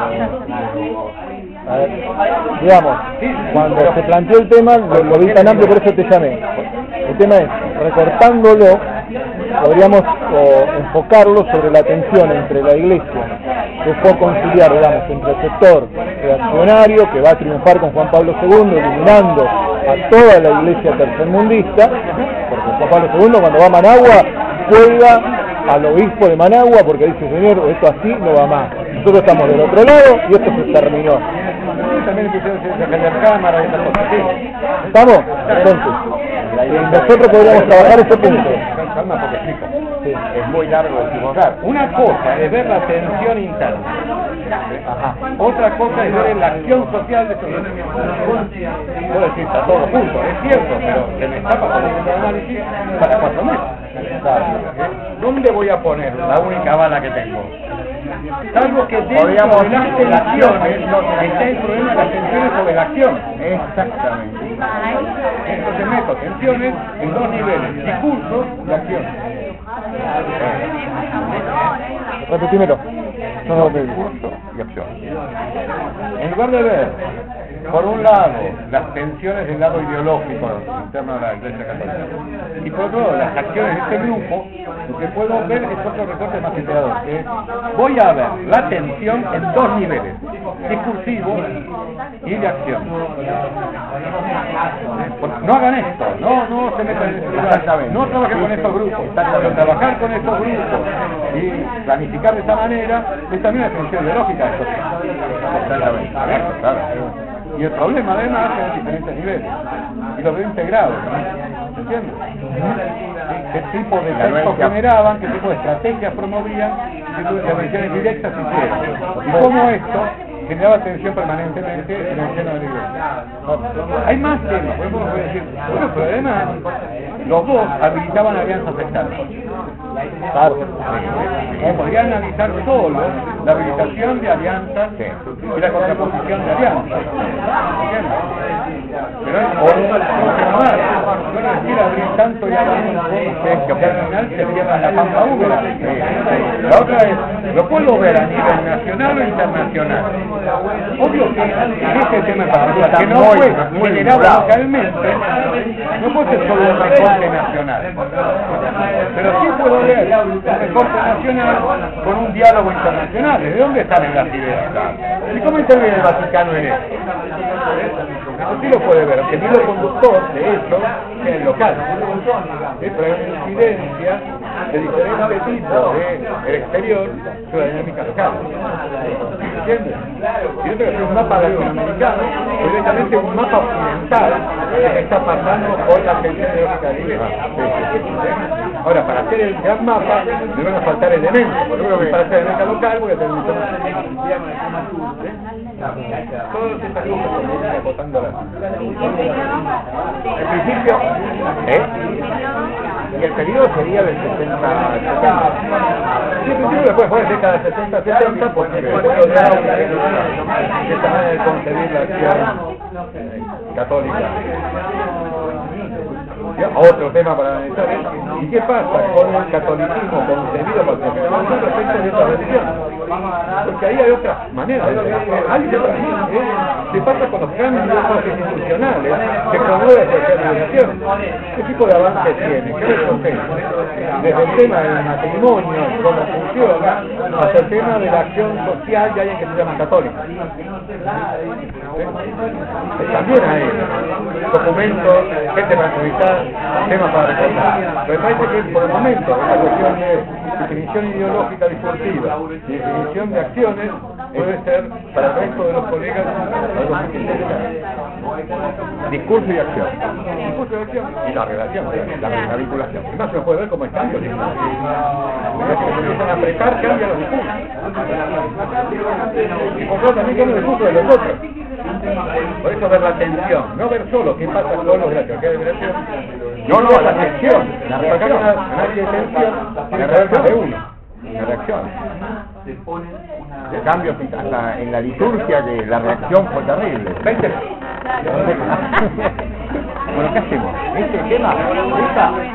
A ver, digamos, cuando se planteó el tema, lo, lo vi tan amplio, por eso te llamé. El tema es, recortándolo, podríamos o, enfocarlo sobre la tensión entre la iglesia, que fue conciliar, digamos, entre el sector reaccionario, que va a triunfar con Juan Pablo segundo, eliminando a toda la iglesia tercermundista, porque Juan Pablo segundo, cuando va a Managua, cuelga al obispo de Managua, porque dice, señor, esto así no va más. Nosotros estamos del otro lado y esto se terminó. También pusieron la cámara y esas cosas. Sí. ¿Estamos? Entonces, nosotros podríamos trabajar ese punto. Calma, porque explico. Sí. Es muy largo de equivocar. Una cosa es ver la tensión interna. Ajá. Otra cosa es ver la acción social de estos dos. Puedo decir, está todo junto, es cierto, pero se me escapa con el análisis para cuatro meses. ¿Dónde voy a poner la única bala que tengo? Salvo que dentro de las tensiones está el problema de las tensiones sobre la acción. Exactamente. Entonces meto tensiones en dos niveles, discurso y acción. Repetímelo. No, no, discurso y acción. En lugar de ver, por un lado, las tensiones del lado ideológico interno de la Iglesia Católica, y por otro lado, las acciones de este grupo, lo que puedo ver es otro recorte más integrador, que es, voy a ver la tensión en dos niveles, discursivo y de acción. No hagan esto, no, no se metan en este lugar, no trabajen con estos grupos, pero trabajar con estos grupos y planificar de esta manera es también una tensión ideológica. Exactamente, claro. Y el problema además es en diferentes niveles, y los veo integrados, ¿no? ¿Entiendes? ¿Qué tipo de textos generaban, qué tipo de estrategias promovían, qué tipo de intervenciones directas hicieron? Y cómo esto generaba tensión permanentemente en el seno de la iglesia. Hay más temas, por ejemplo, uno puede decir, bueno, pero además los dos habilitaban alianzas externas. Claro. O podría analizar solo la realización de alianzas y la contraposición de alianzas. ¿Entiendes? Pero es o confirmar, no decir abrir tanto y abrir que al final se cierra la pampa húmeda. La otra es, lo puedo ver a nivel nacional o internacional. Obvio que en este tema en particular, que no fue generado localmente, no puede ser solo un recorte nacional. Pero sí puedo ver un recorte nacional con un diálogo internacional. ¿De dónde salen las ideas? ¿Y cómo interviene el Vaticano en esto? Eso sí lo puede ver, aunque el hilo conductor, de hecho, es el local. Es para una incidencia de diferentes tipos del exterior sobre la dinámica local. ¿Entiendes? Y yo creo que es un mapa latinoamericano, es directamente un mapa occidental de lo que está pasando por la tensión ideológica de la iglesia. Ahora, para hacer el gran mapa, me van a faltar elementos. Por ejemplo, para hacer el mapa local voy a tener un todas estas cosas que voy acotando la... En principio, ¿eh? Y el periodo sería del sesenta a setenta. Sí, en principio después puede ser cada sesenta a setenta porque el pueblo de Auschwitz es esta manera de concebir la acción católica. Otro tema para analizar es ¿y qué pasa con el catolicismo concebido por el respecto de esta religión? Porque ahí hay otras maneras de ver. Hay otras maneras. ¿Qué pasa con los cambios institucionales que promueve cualquier religión? ¿Qué tipo de avance tiene? ¿Qué recompensas? Desde el tema del matrimonio, cómo funciona, hasta el tema de la acción social de alguien que se llama católico. También hay documentos, gente para entrevistar, temas para recordar. Pero me parece que por el momento esta cuestión de definición ideológica discursiva y definición de acciones puede ser para el resto de los colegas algo más interesante. Discurso y acción. Discurso y acción y la relación, la, la vinculación. Además se puede ver cómo están los discursos. Cuando se empiezan a apretar, cambian los discursos. Y por lo tanto también cambian los discursos de los otros. Por eso ver la tensión, no ver solo qué pasa con los de la teología de liberación. No, no, la tensión, la reacción, análisis de tensión, la reacción de uno, la reacción. De cambios hasta en la liturgia que la reacción fue terrible. veinte Bueno, ¿qué hacemos? Este tema, esta